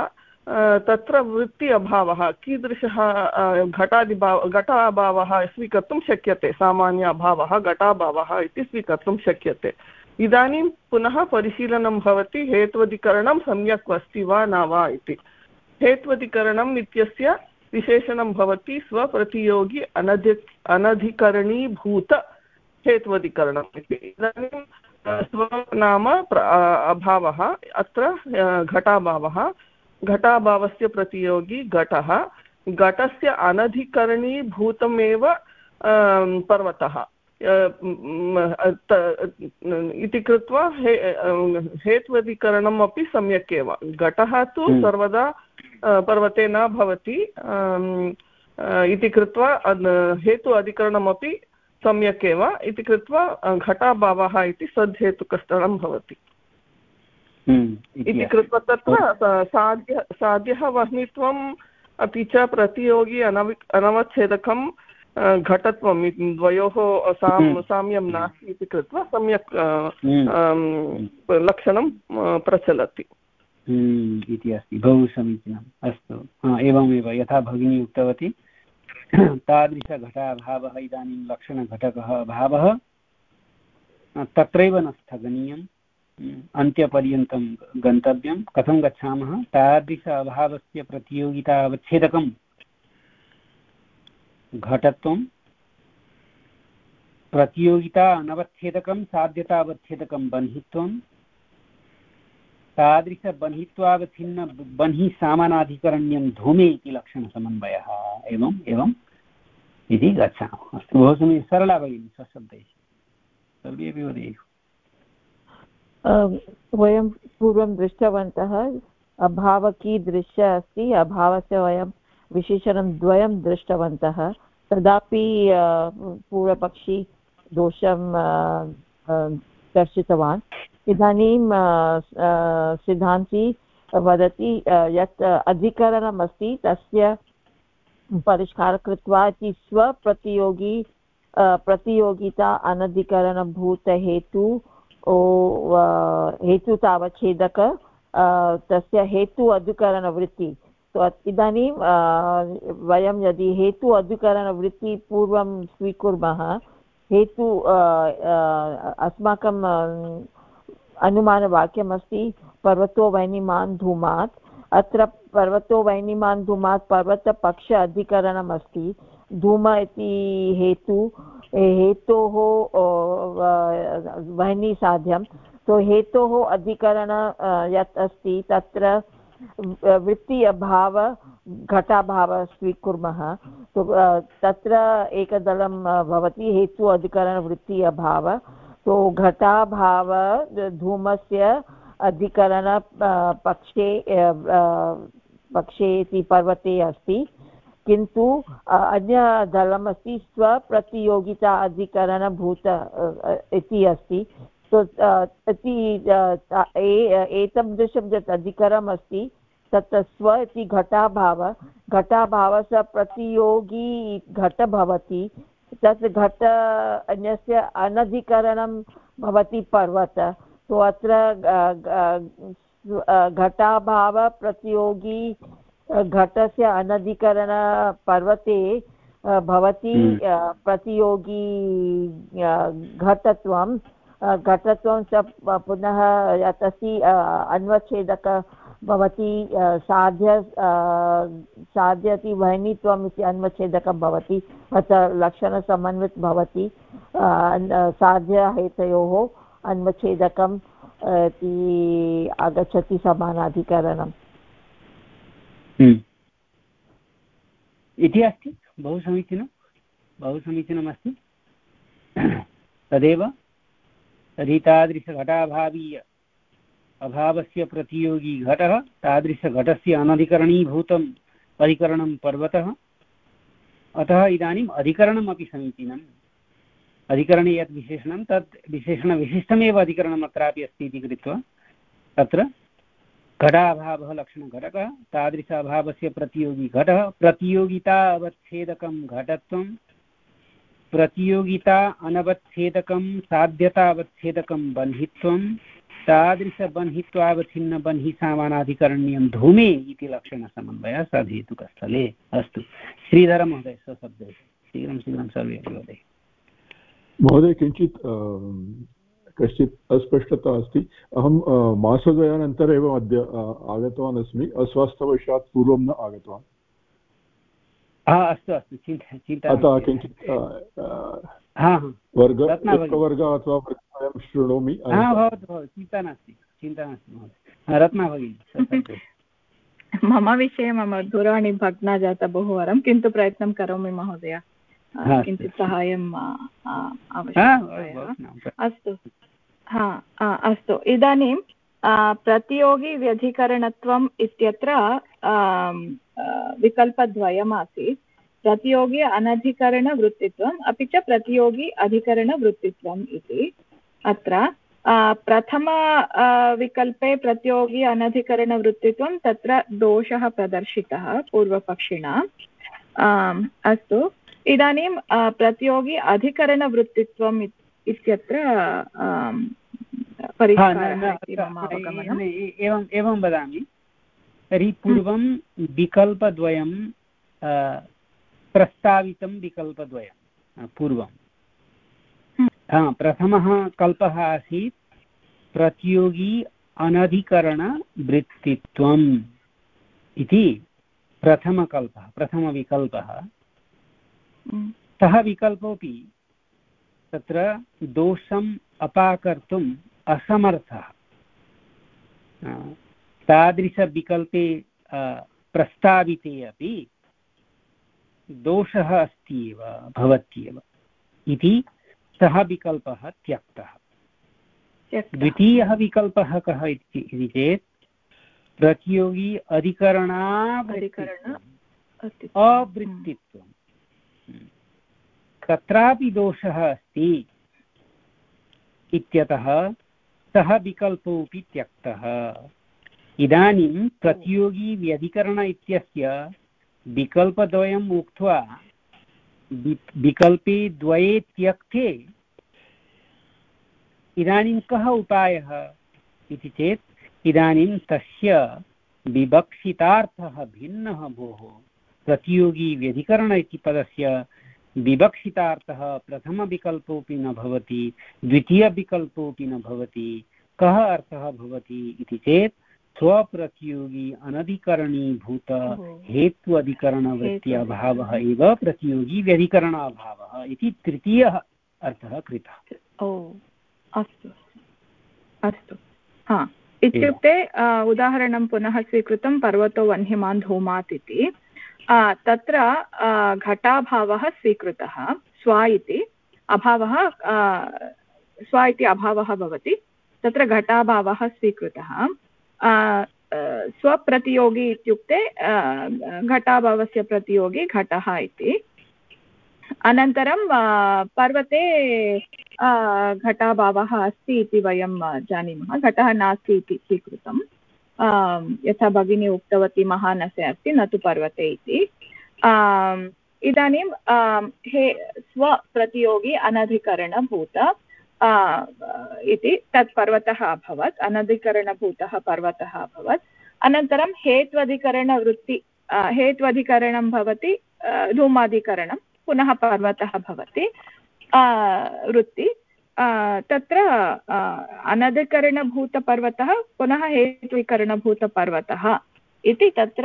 तत्र वृत्ति अभावः कीदृशः घटादिभाव घटाभावः स्वीकर्तुं शक्यते सामान्य अभावः घटाभावः इति स्वीकर्तुं शक्यते इदानीं पुनः परिशीलनं भवति हेत्वधिकरणं सम्यक् अस्ति वा न वा इति हेत्वधिकरणम् इत्यस्य विशेषणं भवति स्वप्रतियोगी अनधि अनधिकरणीभूत हेत्वधिकरणम् इति इदानीं स्व नाम अभावः अत्र घटाभावः घटाभावस्य प्रतियोगी घटः घटस्य अनधिकरणीभूतमेव पर्वतः इति कृत्वा हे हेत्वधिकरणम् अपि सम्यक् एव घटः तु सर्वदा पर्वते न भवति इति कृत्वा हेतु अधिकरणमपि सम्यक् एव इति कृत्वा घटाभावः इति सद्हेतुकस्थलं भवति इति कृत्वा तत्र साध्य साध्यः वह्नित्वम् अपि च प्रतियोगी अनवि अनवच्छेदकं घटत्वं द्वयोः साम् साम्यं नास्ति इति कृत्वा सम्यक् लक्षणं प्रचलति इति अस्ति बहु समीचीनम् अस्तु एवमेव यथा भगिनी उक्तवती तादृशघटाभावः इदानीं लक्षणघटकः अभावः तत्रैव न स्थगनीयम् अन्त्यपर्यन्तं गन्तव्यं कथं गच्छामः तादृश अभावस्य प्रतियोगिता अवच्छेदकं घटत्वं प्रतियोगिता अनवच्छेदकं साध्यतावच्छेदकं बन्हित्वं तादृशबन्हित्वावच्छिन्न बन्हि सामानाधिकरण्यं धूमे इति लक्षणसमन्वयः एवम् एवम् इति गच्छामः अस्तु बहु समीचीनं सरला भगिनी स्वशब्दैः सर्वेपि वदेयुः वयं पूर्वं दृष्टवन्तः अभावः कीदृश अस्ति अभावस्य वयं विशेषणं द्वयं दृष्टवन्तः तदापि पूर्वपक्षी दोषं दर्शितवान् इदानीं सिद्धान्ती वदति यत् अधिकरणमस्ति तस्य परिष्कारः कृत्वा इति स्वप्रतियोगी प्रतियोगिता अनधिकरणभूतहेतु हेतुतावच्छेदक तस्य हेतु अधिकरणवृत्ति तो इदानीं वयं यदि हेतु अधिकरणवृत्ति पूर्वं स्वीकुर्मः हेतु अस्माकं अनुमानवाक्यमस्ति पर्वतो वह्निमान् धूमात् अत्र पर्वतो वह्निमान् धूमात् पर्वतपक्ष अधिकरणम् अस्ति धूम इति हेतु हेतोः वह्निसाध्यं तो हेतोः अधिकरण यत् अस्ति तत्र वृत्ति अभाव घटाभाव स्वीकुर्मः तो तत्र एकदलं भवति हेतु अधिकरणवृत्ति अभाव तो घटाभाव धूमस्य अधिकरण पक्षे पक्षे इति पर्वते अस्ति किन्तु अन्यदलम् अस्ति स्वप्रतियोगिता अधिकरणभूत इति अस्ति तो एतादृशं यत् अधिकरणम् अस्ति तत् स्व इति घटाभाव घटाभावस्य प्रतियोगी घट भवति तत् घट अन्यस्य अनधिकरणं भवति पर्वत तो अत्र घटाभाव प्रतियोगी घटस्य अनधिकरण पर्वते भवति प्रतियोगी घटत्वं घटत्वं च पुनः यत् अस्ति अन्वच्छेदक भवति साध्य साध्यति वह्नित्वम् इति अन्वच्छेदकं भवति अत्र लक्षणसमन्वित भवति साध्यहेतयोः अन्वच्छेदकम् इति आगच्छति समानाधिकरणम् इति अस्ति बहु समीचीनं बहु समीचीनमस्ति तदेव तर्हि तादृशघटाभावीय अभावस्य प्रतियोगी घटः तादृशघटस्य अनधिकरणीभूतम् अधिकरणं पर्वतः अतः इदानीम् अधिकरणम् अपि समीचीनम् अधिकरणे यत् विशेषणं तत् विशेषणविशिष्टमेव अधिकरणम् अत्रापि अस्ति इति कृत्वा तत्र घटाभावः लक्षणघटकः तादृश अभावस्य प्रतियोगी घटः प्रतियोगिता अवच्छेदकं घटत्वं प्रतियोगिता अनवच्छेदकं साध्यता अवच्छेदकं बन्धित्वं तादृशबन्हित्वावच्छिन्नबन्हि सामानाधिकरण्यं धूमे इति लक्षणसमन्वयः सधेतुकस्थले। अस्तु, श्रीधरमहोदय स्वशब्दैः शीघ्रं शीघ्रं सर्वे वदति। महोदय किञ्चित् कश्चित् अस्पष्टता अस्ति। अहं मासद्वयानन्तरम् एव अद्य आगतवान् अस्मि, अस्वास्थ्यवशात् पूर्वं न आगतवान्। अस्तु अस्तु, चिन्ता चिन्ता अतः किञ्चित् वर्ग एकवर्ग अथवा वर्गद्वयं शृणोमि। चिन्ता नास्ति चिन्ता नास्ति महोदय। रत्ना भगिनी, मम विषये मम दूरवाणी भग्ना जाता बहुवारं, किन्तु प्रयत्नं करोमि महोदय, किञ्चित् साहाय्यम् आवश्यकम्। अस्तु, हा अस्तु। इदानीं प्रतियोगी व्यधिकरणत्वम् इत्यत्र विकल्पद्वयमासीत्, प्रतियोगी अनधिकरणवृत्तित्वम् अपि च प्रतियोगी अधिकरणवृत्तित्वम् इति। अत्र प्रथम विकल्पे प्रतियोगी अनधिकरणवृत्तित्वं, तत्र दोषः प्रदर्शितः पूर्वपक्षिणा। अस्तु, इदानीं प्रतियोगी अधिकरणवृत्तित्वम् इत्यत्र परिष्कारः इति मम अवगमनम्। एवं एवं वदामि तर्हि पूर्वं विकल्पद्वयं प्रस्तावितं विकल्पद्वयं पूर्वं प्रथमः कल्पः आसीत् प्रतियोगी अनधिकरणवृत्तित्वम् इति प्रथमकल्पः प्रथमविकल्पः। सः विकल्पोऽपि तत्र दोषम् अपाकर्तुम् असमर्थः। तादृशविकल्पे प्रस्ताविते अपि दोषः अस्ति एव भवत्येव इति सः विकल्पः त्यक्तः। द्वितीयः विकल्पः कः इति चेत् प्रतियोगी अधिकरणावृत्तित्वम् अवृत्तित्वं, तत्रापि दोषः अस्ति इत्यतः सः विकल्पोऽपि त्यक्तः। इदानीं प्रतियोगी व्यधिकरण इत्यस्य विकल्पद्वयम् उक्त्वा विकल्पे द्वये त्यक्ते इदानीं कः उपायः इति चेत् इदानीं तस्य विवक्षितार्थः भिन्नः। भोः, प्रतियोगी व्यधिकरण इति पदस्य विवक्षितार्थः प्रथमविकल्पोऽपि न भवति, द्वितीयविकल्पोऽपि न भवति। कः अर्थः भवति इति चेत् स्वप्रतियोगी अनधिकरणीभूत हेतु अधिकरणवृत्ति अभावः एव प्रतियोगी व्यधिकरणाभावः इति तृतीयः अर्थः कृतः। ओ अस्तु अस्तु, हा। इत्युक्ते उदाहरणं पुनः स्वीकृतं, पर्वतो वह्निमान् धूमात् इति। तत्र घटाभावः स्वीकृतः, स्व इति अभावः, स्व इति अभावः भवति, तत्र घटाभावः स्वीकृतः। स्वप्रतियोगी इत्युक्ते घटाभावस्य प्रतियोगी घटः इति। अनन्तरं पर्वते घटाभावः अस्ति इति वयं जानीमः, घटः नास्ति इति स्वीकृतं। यथा भगिनी उक्तवती, महानसे अस्ति न तु पर्वते इति। इदानीं हे स्वप्रतियोगी अनधिकरणभूत इति तत् पर्वतः अभवत्, अनधिकरणभूतः पर्वतः अभवत्। अनन्तरं हेत्वधिकरणवृत्ति, हेत्वधिकरणं भवति धूमाधिकरणं, पुनः पर्वतः भवति वृत्ति। तत्र अनधिकरणभूतपर्वतः पुनः हेत्वीकरणभूतपर्वतः इति तत्र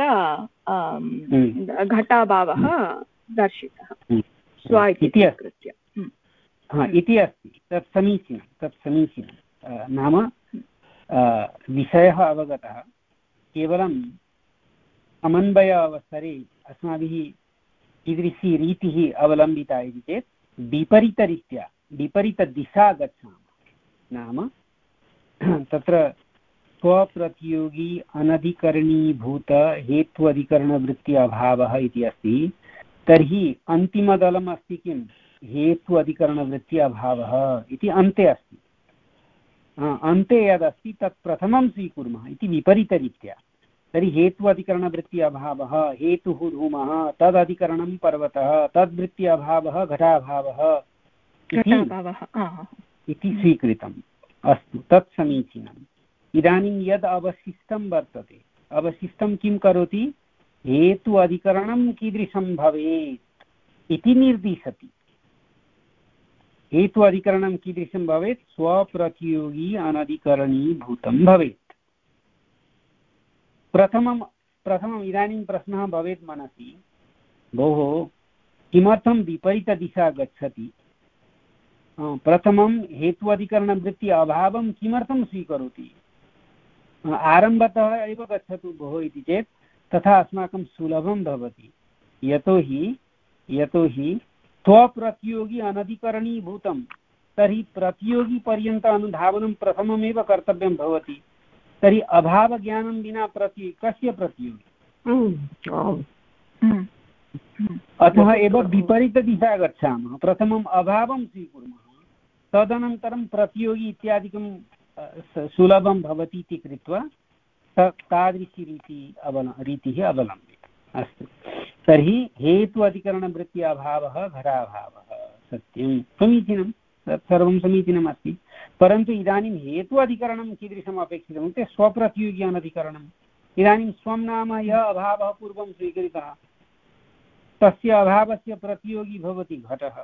घटाभावः दर्शितः स्व इति कृत्य इति अस्ति। तत् समीचीनं, तत् समीचीनं। नाम विषयः अवगतः, केवलं समन्वय अवसरे अस्माभिः कीदृशी रीतिः अवलम्बिता इति चेत् विपरीतरीत्या विपरीतदिशा गच्छामः। नाम तत्र स्वप्रतियोगी अनधिकरणीभूत हेतु अधिकरणवृत्ति अभावः इति अस्ति, तर्हि अन्तिमदलम् अस्ति किं, हेतु अधिकरणवृत्ति अभावः इति अन्ते अस्ति। अन्ते यदस्ति तत् प्रथमं स्वीकुर्मः इति विपरीतरीत्या। तर्हि हेतु अधिकरणवृत्ति अभावः, हेतुः धूमः, तदधिकरणं पर्वतः, तद्वृत्ति अभावः घटाभावः इति स्वीकृतम्। अस्तु, तत् समीचीनम्। इदानीं यद् अवशिष्टं वर्तते, अवशिष्टं किं करोति? हेतु अधिकरणं कीदृशं भवेत् इति निर्दिशति। हेतु अधिकरणं कीदृशं भवेत्? स्वप्रतियोगी अनधिकरणीभूतं भवेत्। प्रथमं प्रथमम् इदानीं प्रश्नः भवेत् मनसि, भोः किमर्थं विपरीतदिशा गच्छति? प्रथमं हेतु अधिकरणवृत्ति अभावं किमर्थं स्वीकरोति? आरम्भतः एव गच्छतु भोः इति चेत् तथा अस्माकं सुलभं भवति। यतोहि यतोहि स्वप्रतियोगी अनधिकरणीभूतं, तर्हि प्रतियोगिपर्यन्त अनुधावनं प्रथममेव कर्तव्यं भवति। तर्हि अभावज्ञानं विना प्रति कस्य प्रतियोगी? अतः एव विपरीतदिशा गच्छामः। प्रथमम् अभावं स्वीकुर्मः, तदनन्तरं प्रतियोगी इत्यादिकं सुलभं भवति इति कृत्वा तादृशी रीतिः अवल रीतिः अवलम्ब्यते। अस्तु, तर्हि हेतु अधिकरणवृत्ति अभावः घटाभावः, सत्यं, समीचीनं, तत् सर्वं समीचीनम् अस्ति। परन्तु इदानीं हेतु अधिकरणं कीदृशम् अपेक्षितम् इत्युक्ते स्वप्रतियोगी अनधिकरणम्। इदानीं स्वं नाम यः अभावः पूर्वं स्वीकृतः, तस्य अभावस्य प्रतियोगी भवति घटः।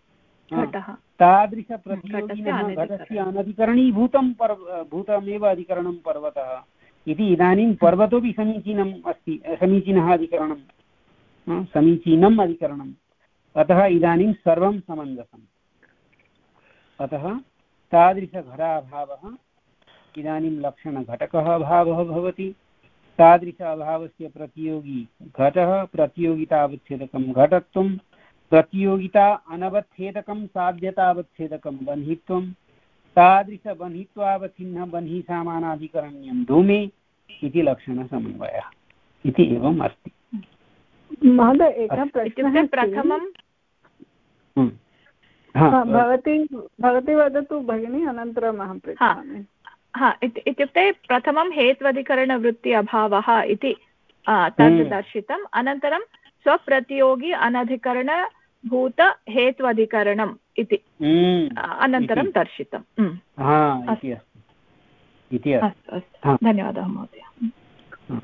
तादृशप्रतियोगिनः घटस्य अनधिकरणीभूतं पर्व भूतमेव अधिकरणं पर्वतः इति। इदानीं पर्वतोऽपि समीचीनम् अस्ति, समीचीनः अधिकरणं, समीचीनम् अधिकरणम्। अतः इदानीं सर्वं समञ्जसम्। अतः तादृशघटाभावः इदानीं लक्षणघटकः अभावः भवति। तादृश अभावस्य प्रतियोगी घटः, प्रतियोगितावच्छेदकं घटत्वं, प्रतियोगिता अनवच्छेदकं साध्यतावच्छेदकं बन्धित्वं, तादृशबन्धित्वावच्छिन्नः बन्धी सामानाधिकरण्यं धूमे इति लक्षणसमन्वयः इति एवम् अस्ति। महोदय, एकः प्रश्नः। प्रथमं भवती भवती वदतु भगिनी, अनन्तरम् अहं पृच्छामि। हा, इत्युक्ते प्रथमं हेत्वधिकरणवृत्ति अभावः इति तद् दर्शितम्, अनन्तरं स्वप्रतियोगी अनधिकरणभूत हेत्वधिकरणम् इति अनन्तरं दर्शितम्। अस्तु अस्तु, धन्यवादः महोदय।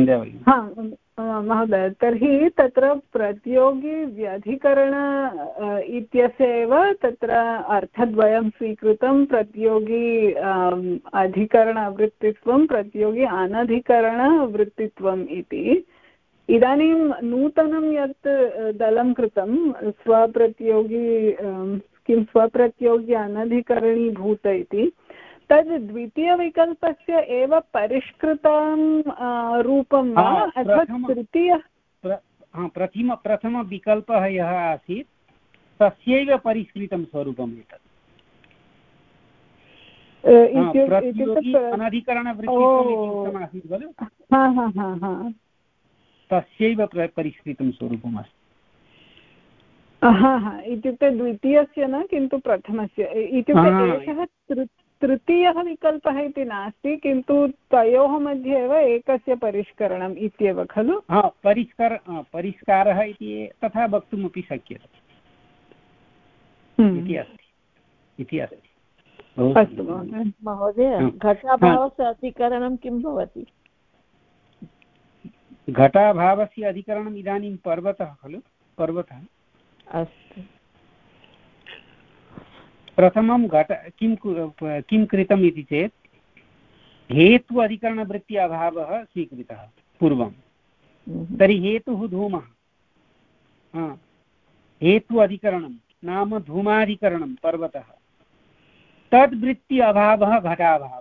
महोदय, तर्हि तत्र प्रतियोगी व्यधिकरण इत्यस्य एव तत्र अर्थद्वयं स्वीकृतं, प्रतियोगी अधिकरणवृत्तित्वं, प्रतियोगी अनधिकरणवृत्तित्वम् इति। इदानीं नूतनं यत् दलं कृतं स्वप्रतियोगी किं स्वप्रतियोगी अनधिकरणीभूत इति, तद् द्वितीयविकल्पस्य एव परिष्कृतं रूपं वा अथवा तृतीय? प्रथम प्रथमविकल्पः यः आसीत् तस्यैव परिष्कृतं स्वरूपम् एतत्। अनधिकरणवृत्तित्वम् खलु, तस्यैव परिष्कृतं स्वरूपम् अस्ति। हा हा इत्युक्ते द्वितीयस्य न, किन्तु प्रथमस्य। इत्युक्ते एषः तृतीयः विकल्पः इति नास्ति, किन्तु तयोः मध्ये एव एकस्य परिष्करणम् इत्येव खलु? हा, परिष्कार परिष्कारः इति तथा वक्तुमपि शक्यते इति अस्ति इति अस्ति। अस्तु महोदय, घटाभावस्य अधिकरणं किं भवति? घटाभावस्य अधिकरणम् इदानीं पर्वतः खलु, पर्वतः। अस्तु, प्रथमं घट किं किं कृतम् इति चेत् हेतु अधिकरणवृत्ति अभावः स्वीकृतः पूर्वं। तर्हि हेतुः धूमः, हेतु अधिकरणं नाम धूमाधिकरणं पर्वतः, तद्वृत्ति अभावः घटाभावः,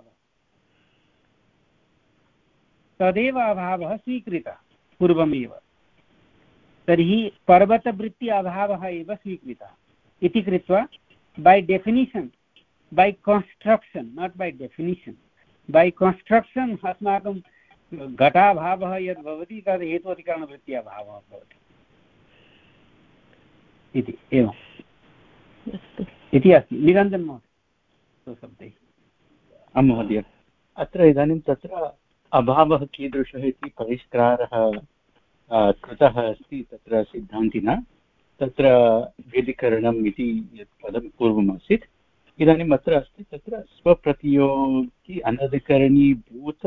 तदेव अभावः स्वीकृतः पूर्वमेव। तर्हि पर्वतवृत्ति अभावः एव स्वीकृतः इति कृत्वा by definition, by construction, not by definition, by construction अस्माकं घटाभावः यद् भवति तद् हेतु अधिकरणवृत्ति अभावः भवति इति एवम् इति अस्ति। निरञ्जन महोदय शब्दैः। आं महोदय, अत्र इदानीं तत्र अभावः कीदृशः इति परिष्कारः कृतः अस्ति तत्र सिद्धान्तिना। तत्र व्यधिकरणम् इति यत् पदं पूर्वमासीत् इदानीम् अत्र अस्ति तत्र स्वप्रतियोगी अनधिकरणीभूत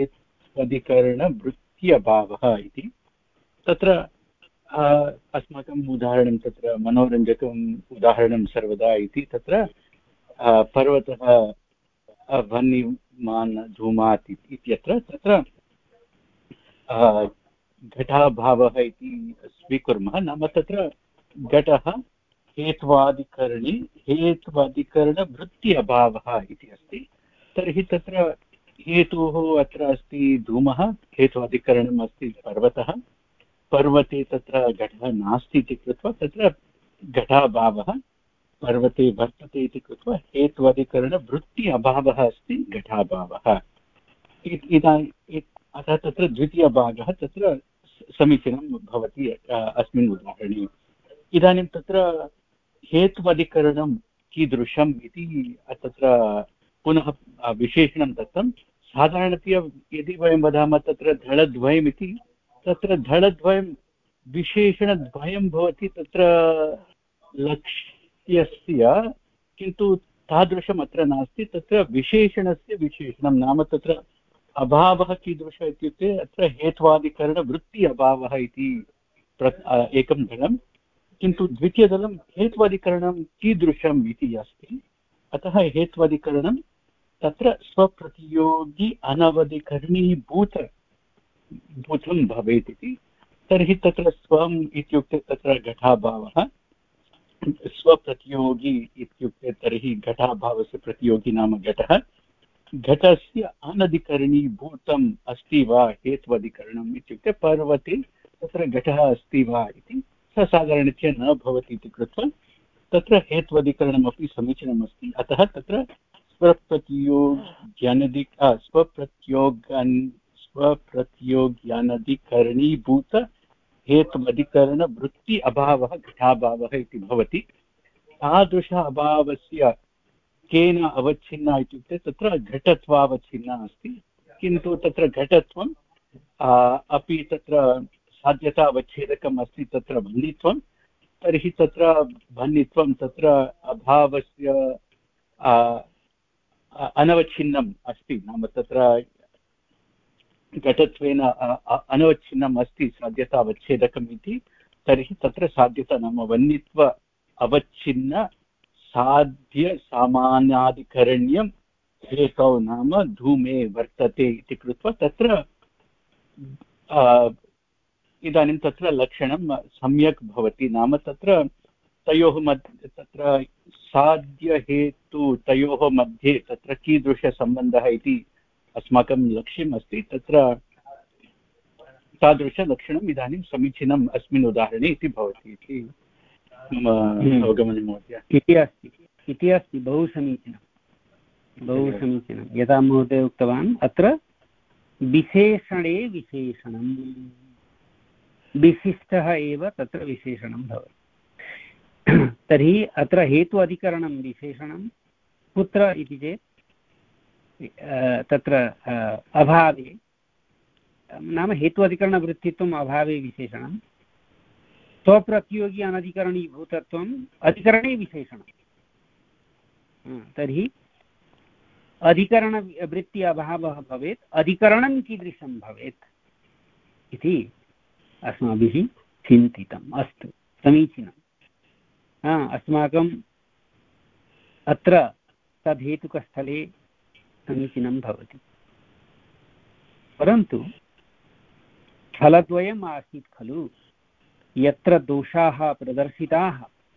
हेत्वधिकरणवृत्त्यभावः इति। तत्र अस्माकम् उदाहरणं तत्र मनोरञ्जकम् उदाहरणं सर्वदा इति तत्र पर्वतः वह्निमान् धूमात् इत्यत्र तत्र घटाभावः इति स्वीकुर्मः। नाम तत्र घटः हेत्वादिकरणे हेत्वादिकरणवृत्ति अभावः इति अस्ति। तर्हि तत्र हेतुः अत्र अस्ति धूमः, हेत्वादिकरणम् अस्ति पर्वतः, पर्वते तत्र घटः नास्ति इति कृत्वा तत्र घटाभावः पर्वते वर्तते इति कृत्वा हेत्वादिकरणवृत्ति अभावः अस्ति घटाभावः। इदानीम् अतः तत्र द्वितीयभागः तत्र समीचीनं भवति अस्मिन् उदाहरणे। इदानीं तत्र हेत्वधिकरणं कीदृशम् इति तत्र पुनः विशेषणं दत्तं। साधारणतया यदि वयं वदामः तत्र धळद्वयम् इति, तत्र धळद्वयं विशेषणद्वयं भवति तत्र लक्ष्यस्य, किन्तु तादृशम् अत्र नास्ति। तत्र विशेषणस्य विशेषणं नाम तत्र अभावः कीदृशः इत्युक्ते अत्र हेत्वादिकरणवृत्ति अभावः इति एकं दलं, किन्तु द्वितीयदलं हेत्वादिकरणं कीदृशम् इति अस्ति। अतः हेत्वादिकरणं तत्र स्वप्रतियोगी अनवधिकरणीभूत भूतं भवेत् इति। तर्हि तत्र स्वम् इत्युक्ते तत्र घटाभावः, स्वप्रतियोगी इत्युक्ते तर्हि घटाभावस्य प्रतियोगी नाम घटः, घटस्य अनधिकरणीभूतम् अस्ति वा हेत्वादिकरणम् इत्युक्ते पर्वते तत्र घटः अस्ति वा इति। स साधारणतया न भवति इति कृत्वा तत्र हेत्वादिकरणमपि समीचीनम् अस्ति। अतः तत्र स्वप्रतियोग्यानदि स्वप्रत्योगान् स्वप्रतियोग्यानधिकरणीभूत हेत्वादिकरणवृत्ति अभावः घटाभावः इति भवति। तादृश अभावस्य केन अवच्छिन्ना इत्युक्ते तत्र घटत्वावच्छिन्ना अस्ति, किन्तु तत्र घटत्वं अपि तत्र साध्यता अवच्छेदकम् अस्ति तत्र भन्नित्वं। तर्हि तत्र भन्नित्वं तत्र अभावस्य अनवच्छिन्नम् अस्ति, नाम तत्र घटत्वेन अनवच्छिन्नम् अस्ति साध्यता अवच्छेदकम् इति। तर्हि तत्र साध्यता नाम वह्नित्व अवच्छिन्न साध्य सामान्याधिकरण्यं हेतौ नाम धूमे वर्तते इति कृत्वा तत्र इदानीं तत्र लक्षणं सम्यक् भवति। नाम तत्र तयोः मध्ये तत्र साध्यहेतु तयोः मध्ये तत्र कीदृशसम्बन्धः इति अस्माकं लक्ष्यम् अस्ति। तत्र तादृशलक्षणम् इदानीं समीचीनम् अस्मिन् उदाहरणे इति भवति इति मम अवगमनं महोदय। इति अस्ति इति अस्ति बहु समीचीनं बहु समीचीनं। यथा महोदय उक्तवान् अत्र विशेषणे विशेषणं विशिष्टः एव तत्र विशेषणं भवति। तर्हि अत्र हेतु अधिकरणं विशेषणं कुत्र इति चेत् तत्र अभावे नाम हेतु अधिकरणवृत्तित्वम् अभावे विशेषणं, स्वप्रतियोगी अनधिकरणीभूतत्वम् अधिकरणे विशेषणं। तर्हि अधिकरणवृत्ति अभावः भवेत्, अधिकरणं कीदृशं भवेत् इति अस्माभिः चिन्तितम्। अस्तु समीचीनम्। अस्माकम् अत्र तद्हेतुकस्थले समीचीनं भवति, परन्तु स्थलद्वयम् आसीत् खलु यत्र दोषाः प्रदर्शिताः।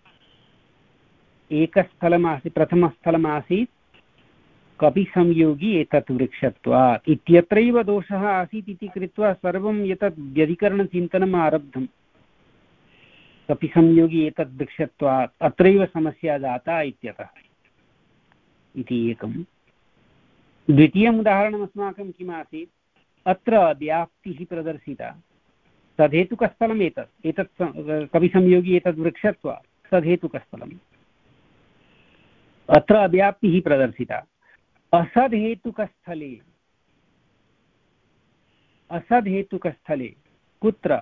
एकस्थलमासीत्, प्रथमस्थलमासीत् कपिसंयोगी एतत् वृक्षत्वात् इत्यत्रैव दोषः आसीत् इति कृत्वा सर्वं एतत् व्यधिकरणचिन्तनम् आरब्धम्। कपिसंयोगी एतत् वृक्षत्वात् अत्रैव समस्या जाता इत्यतः इति एकम्। द्वितीयम् उदाहरणम् अस्माकं किम् आसीत्, अत्र व्याप्तिः प्रदर्शिता, तद्धेतुकस्थलम् एतत् एतत् कविसंयोगी एतद् वृक्षत्वात् तद्धेतुकस्थलम्। अत्र अव्याप्तिः प्रदर्शिता, असद्हेतुकस्थले असद्हेतुकस्थले कुत्र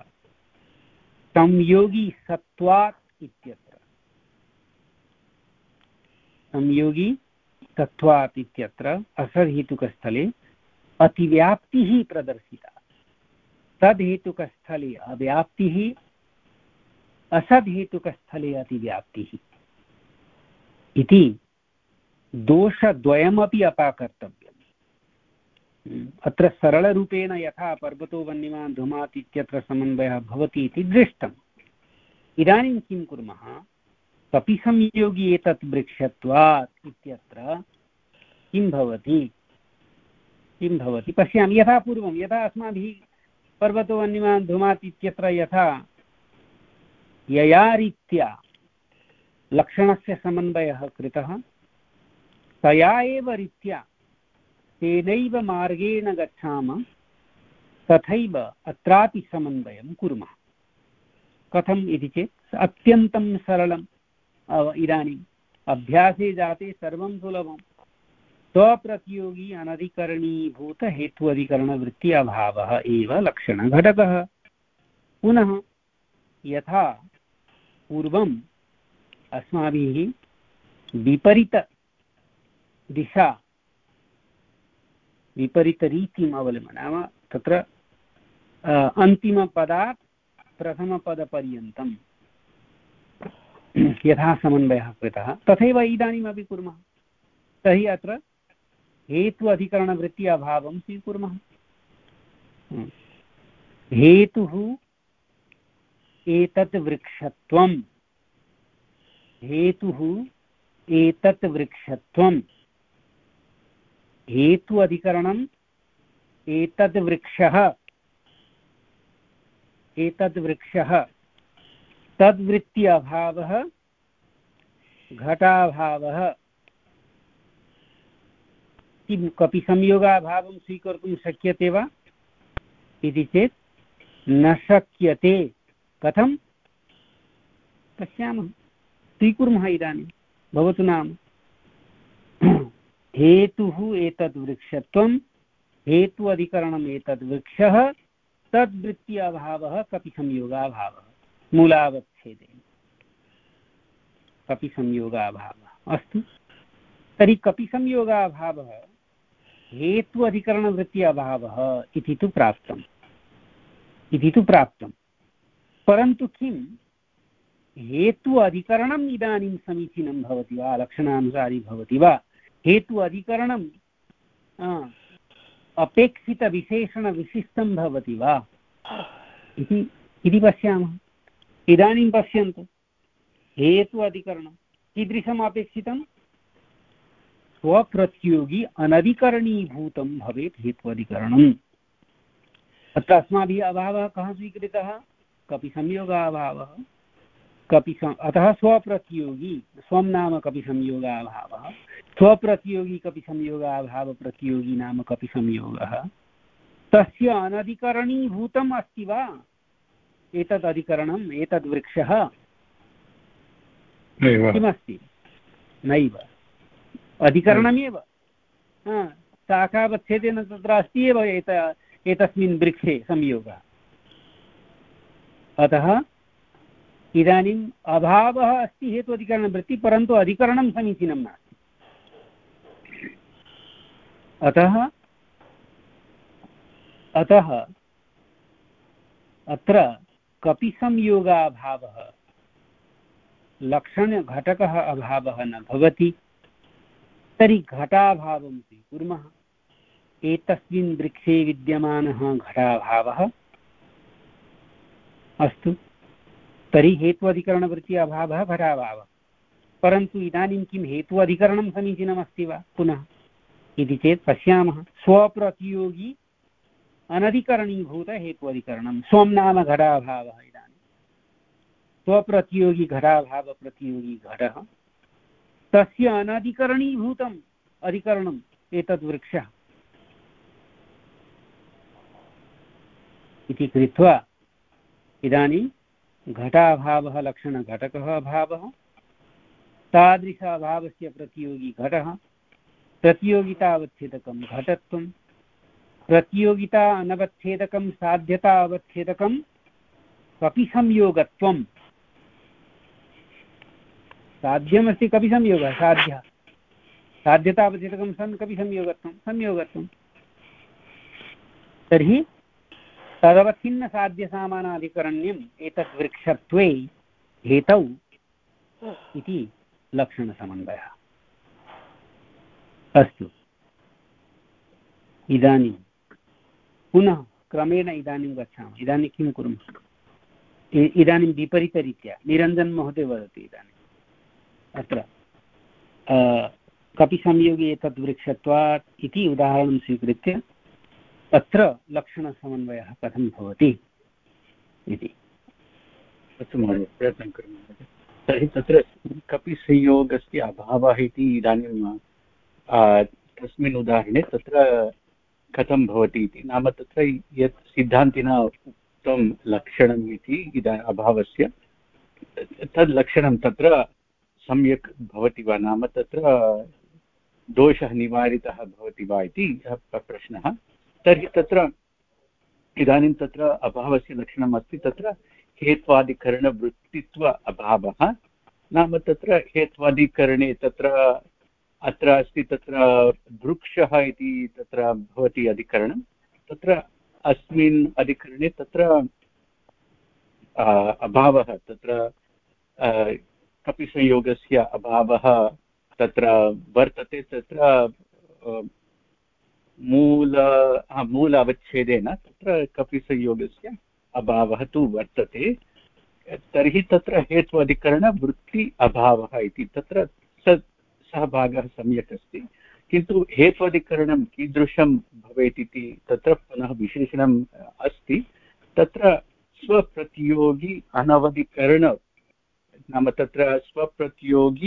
संयोगी सत्वात् इत्यत्र संयोगी तत्त्वात् इत्यत्र असद्हेतुकस्थले अतिव्याप्तिः प्रदर्शिता। तद्हेतुकस्थले अव्याप्तिः, असद्हेतुकस्थले अतिव्याप्तिः इति दोषद्वयमपि अपाकर्तव्यम्। अत्र सरलरूपेण यथा पर्वतो वह्निमान् धूमात् इत्यत्र समन्वयः भवति इति दृष्टम्। इदानीं किं कुर्मः, कपिसंयोगी एतत् वृक्षत्वात् इत्यत्र किं भवति किं भवति पश्यामि। यथा पूर्वं यथा अस्माभिः पर्वतो वह्निमान् धूमात् इत्यत्र यथा यया रीत्या लक्षणस्य समन्वयः कृतः, तया एव रीत्या तेनैव मार्गेण गच्छामः, तथैव अत्रापि समन्वयं कुर्मः। कथम् इति चेत् अत्यन्तं सरलम्। इदानीम् अभ्यासे जाते सर्वं सुलभं। स्वप्रतियोगी अनधिकरणीभूत हेत्वधिकरणवृत्ति अभावः एव लक्षणघटकः। पुनः यथा पूर्वम् अस्माभिः विपरीत दिशा विपरीतरीतिम् अवलम्ब्य, नाम तत्र अन्तिमपदात् प्रथमपदपर्यन्तं यथा समन्वयः कृतः तथैव इदानीमपि कुर्मः। तर्हि अत्र हेतु अधिकरणवृत्ति अभावं स्वीकुर्मः। हेतुः एतत् वृक्षत्वं, हेतुः एतत् वृक्षत्वं, हेतु अधिकरणम् एतद् वृक्षः, एतद् वृक्षः, तद्वृत्ति अभावः घटाभावः। किं कपि संयोगाभावं स्वीकर्तुं शक्यते वा इति चेत् न शक्यते। कथं पश्यामः, स्वीकुर्मः। इदानीं भवतु नाम हेतुः एतद् वृक्षत्वं, हेतु अधिकरणम् एतद् वृक्षः, तद्वृत्ति अभावः कपि संयोगाभावः मूलावच्छेदेन कपि संयोगाभावः। अस्तु, तर्हि कपि संयोगाभावः हेतु अधिकरणवृत्ति अभावः इति तु प्राप्तम् इति तु प्राप्तं परन्तु किं हेतु अधिकरणम् इदानीं समीचीनं भवति वा, लक्षणानुसारी भवति वा, हेतु अधिकरणं अपेक्षितविशेषणविशिष्टं भवति वा इति इति पश्यामः। इदानीं पश्यन्तु, हेतु अधिकरणं कीदृशम् अपेक्षितं? स्वप्रतियोगी अनधिकरणीभूतं भवेत् हेतु अधिकरणम्। अत्र अस्माभिः अभावः कः स्वीकृतः? कपि संयोगाभावः। कपि अतः स्वप्रतियोगी, स्वं नाम कपि संयोगाभावः, स्वप्रतियोगी कपि संयोगाभाव प्रतियोगी नाम कपि संयोगः। तस्य अनधिकरणीभूतम् अस्ति वा एतद् अधिकरणम्, एतद् वृक्षः? किमस्ति? नैव, अधिकरणमेव। शाखावच्छेदेन तत्र अस्ति एव एत एतस्मिन् वृक्षे संयोगः। अतः इदानीम् अभावः अस्ति हेतु अधिकरणवृत्ति, परन्तु अधिकरणं समीचीनं नास्ति। अतः अतः अत्र कपि संयोगाभावः लक्षणघटकः अभावः न भवति। तर्हि घटाभावं स्वीकुर्मः। एतस्मिन् वृक्षे विद्यमानः घटाभावः। अस्तु, तर्हि हेतु अधिकरणवृत्ति अभावः घटाभावः। परन्तु इदानीं किं हेतु अधिकरणं समीचीनमस्ति वा पुनः इति चेत् पश्यामः। स्वप्रतियोगी अनधिकरणीभूत हेतु अधिकरणं, स्वं नाम घटाभावः। इदानीं स्वप्रतियोगी घटाभाव प्रतियोगी घटः, तस्य अनधिकरणीभूतम् अधिकरणम् एतद् वृक्षः इति कृत्वा इदानीं घटाभावः लक्षणघटकः अभावः, तादृश अभावस्य प्रतियोगी घटः, प्रतियोगितावच्छेदकं घटत्वं, प्रतियोगिता अनवच्छेदकं साध्यता अवच्छेदकं कपि साध्यतावच्छेदकं सन् कपिसंयोगत्वं संयोगत्वं तर्हि तदवच्छिन्नसाध्यसामानाधिकरण्यम् एतत् वृक्षत्वे हेतौ इति लक्षणसमन्वयः। अस्तु, इदानीं पुनः क्रमेण इदानीं गच्छामः। इदानीं किं कुर्मः? इदानीं विपरीतरीत्या निरञ्जनमहोदय वदति। इदानीम् अत्र कपिसंयोगे एतद् वृक्षत्वात् इति उदाहरणं स्वीकृत्य तत्र लक्षणसमन्वयः कथं भवति इति। अस्तु महोदय, प्रयत्नं कुर्मः। तर्हि तत्र कपिसंयोगस्य अभावः इति इदानीं तस्मिन् उदाहरणे तत्र कथं भवति इति, नाम तत्र यत् सिद्धान्तिना उक्तं लक्षणम् इति इदा अभावस्य तद् लक्षणं तत्र सम्यक् भवति वा, नाम तत्र दोषः निवारितः भवति वा इति प्रश्नः। तर्हि तत्र इदानीं तत्र अभावस्य लक्षणम् अस्ति तत्र हेत्वादिकरणवृत्तित्व अभावः, नाम तत्र हेत्वादिकरणे तत्र अत्र अस्ति तत्र वृक्षः इति तत्र भवति अधिकरणं। तत्र अस्मिन् अधिकरणे तत्र अभावः तत्र कपिसंयोगस्य अभावः तत्र वर्तते। तत्र मूल मूल अवच्छेदेन तत्र कपिसंयोगस्य अभावः तु वर्तते। तर्हि तत्र हेत्वाधिकरणवृत्ति अभावः इति तत्र सः भागः सम्यक् अस्ति, किन्तु हेत्वाधिकरणं कीदृशं भवेत् इति तत्र पुनः विशेषणम् अस्ति। तत्र स्वप्रतियोगी अनवधिकरण, नाम तत्र स्वप्रतियोगी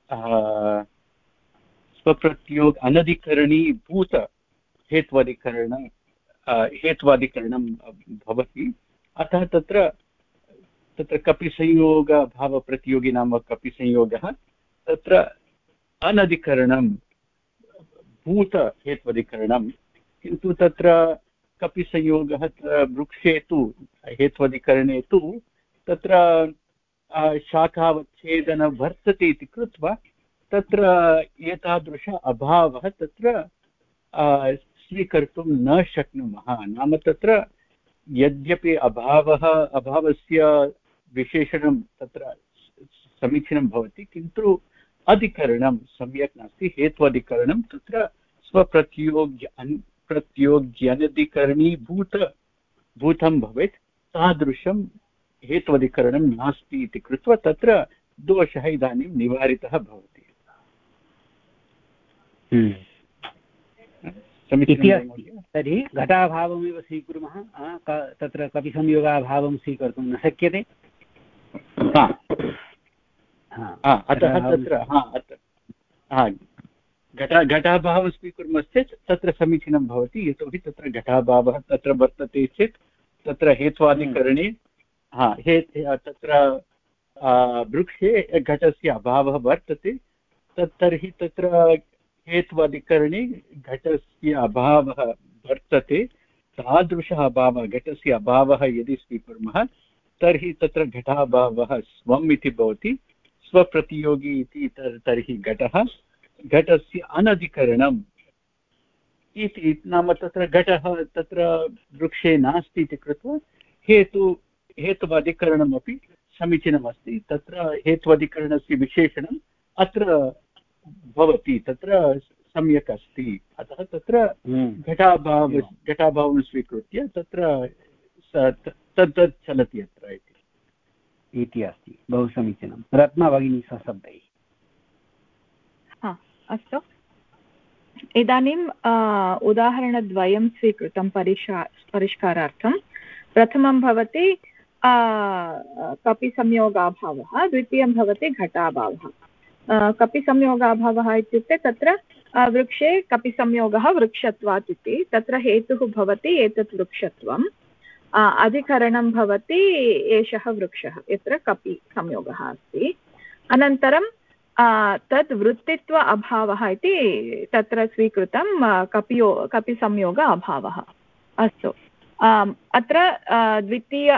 स्वप्रतियोग अनधिकरणीभूत हेत्वाधिकरण हेत्वाधिकरणं भवति। अतः तत्र तत्र कपिसंयोगभावप्रतियोगी नाम कपिसंयोगः तत्र अनधिकरणं भूत हेत्वाधिकरणं, किन्तु तत्र कपिसंयोगः वृक्षे तु हेत्वाधिकरणे तु तत्र शाखावच्छेदन वर्तते इति कृत्वा तत्र एतादृश अभावः तत्र स्वीकर्तुं न शक्नुमः। नाम तत्र यद्यपि अभावः अभावस्य विशेषणं तत्र समीचीनं भवति, किन्तु अधिकरणं सम्यक् नास्ति। हेत्वाधिकरणं तत्र स्वप्रतियोग्य प्रत्योग्यनधिकरणीभूत भूतं भवेत्, तादृशं हेत्वाधिकरणं नास्ति इति कृत्वा तत्र दोषः इदानीं निवारितः भवति। तर्हि घटाभावमेव स्वीकुर्मः, तत्र कपिसंयोगाभावं स्वीकर्तुं न शक्यते। अतः तत्र घट घटाभावं स्वीकुर्मश्चेत् तत्र समीचीनं भवति, यतोहि तत्र घटाभावः तत्र वर्तते चेत् तत्र हेत्वादिकरणे हा हे तत्र वृक्षे घटस्य अभावः वर्तते। तत् तर्हि तत्र हेत्वादिकरणे घटस्य अभावः वर्तते, तादृशः अभावः घटस्य अभावः यदि स्वीकुर्मः तर्हि तत्र घटाभावः स्वम् इति भवति। स्वप्रतियोगी इति तर्हि घटः घटस्य अनधिकरणम् इति, नाम तत्र घटः तत्र वृक्षे नास्ति इति कृत्वा हेतु हेत्वाधिकरणमपि समीचीनमस्ति। तत्र हेत्वाधिकरणस्य विशेषणम् अत्र भवति, तत्र सम्यक् अस्ति। अतः तत्र घटाभाव घटाभावं स्वीकृत्य तत्र तद् तद् चलति अत्र इति अस्ति। बहु समीचीनं रत्ना भगिनी सशब्दैः। अस्तु, इदानीम् उदाहरणद्वयं स्वीकृतं परिशा परिष्कारार्थं। प्रथमं भवति कपिसंयोगाभावः, द्वितीयं भवति घटाभावः। कपिसंयोगाभावः इत्युक्ते तत्र वृक्षे कपिसंयोगः वृक्षत्वात् इति, तत्र हेतुः भवति एतत् वृक्षत्वम्, अधिकरणं भवति एषः वृक्षः यत्र कपिसंयोगः अस्ति। अनन्तरं तद् वृत्तित्व अभावः इति तत्र स्वीकृतं कपियो कपिसंयोग अभावः। अस्तु, अत्र द्वितीय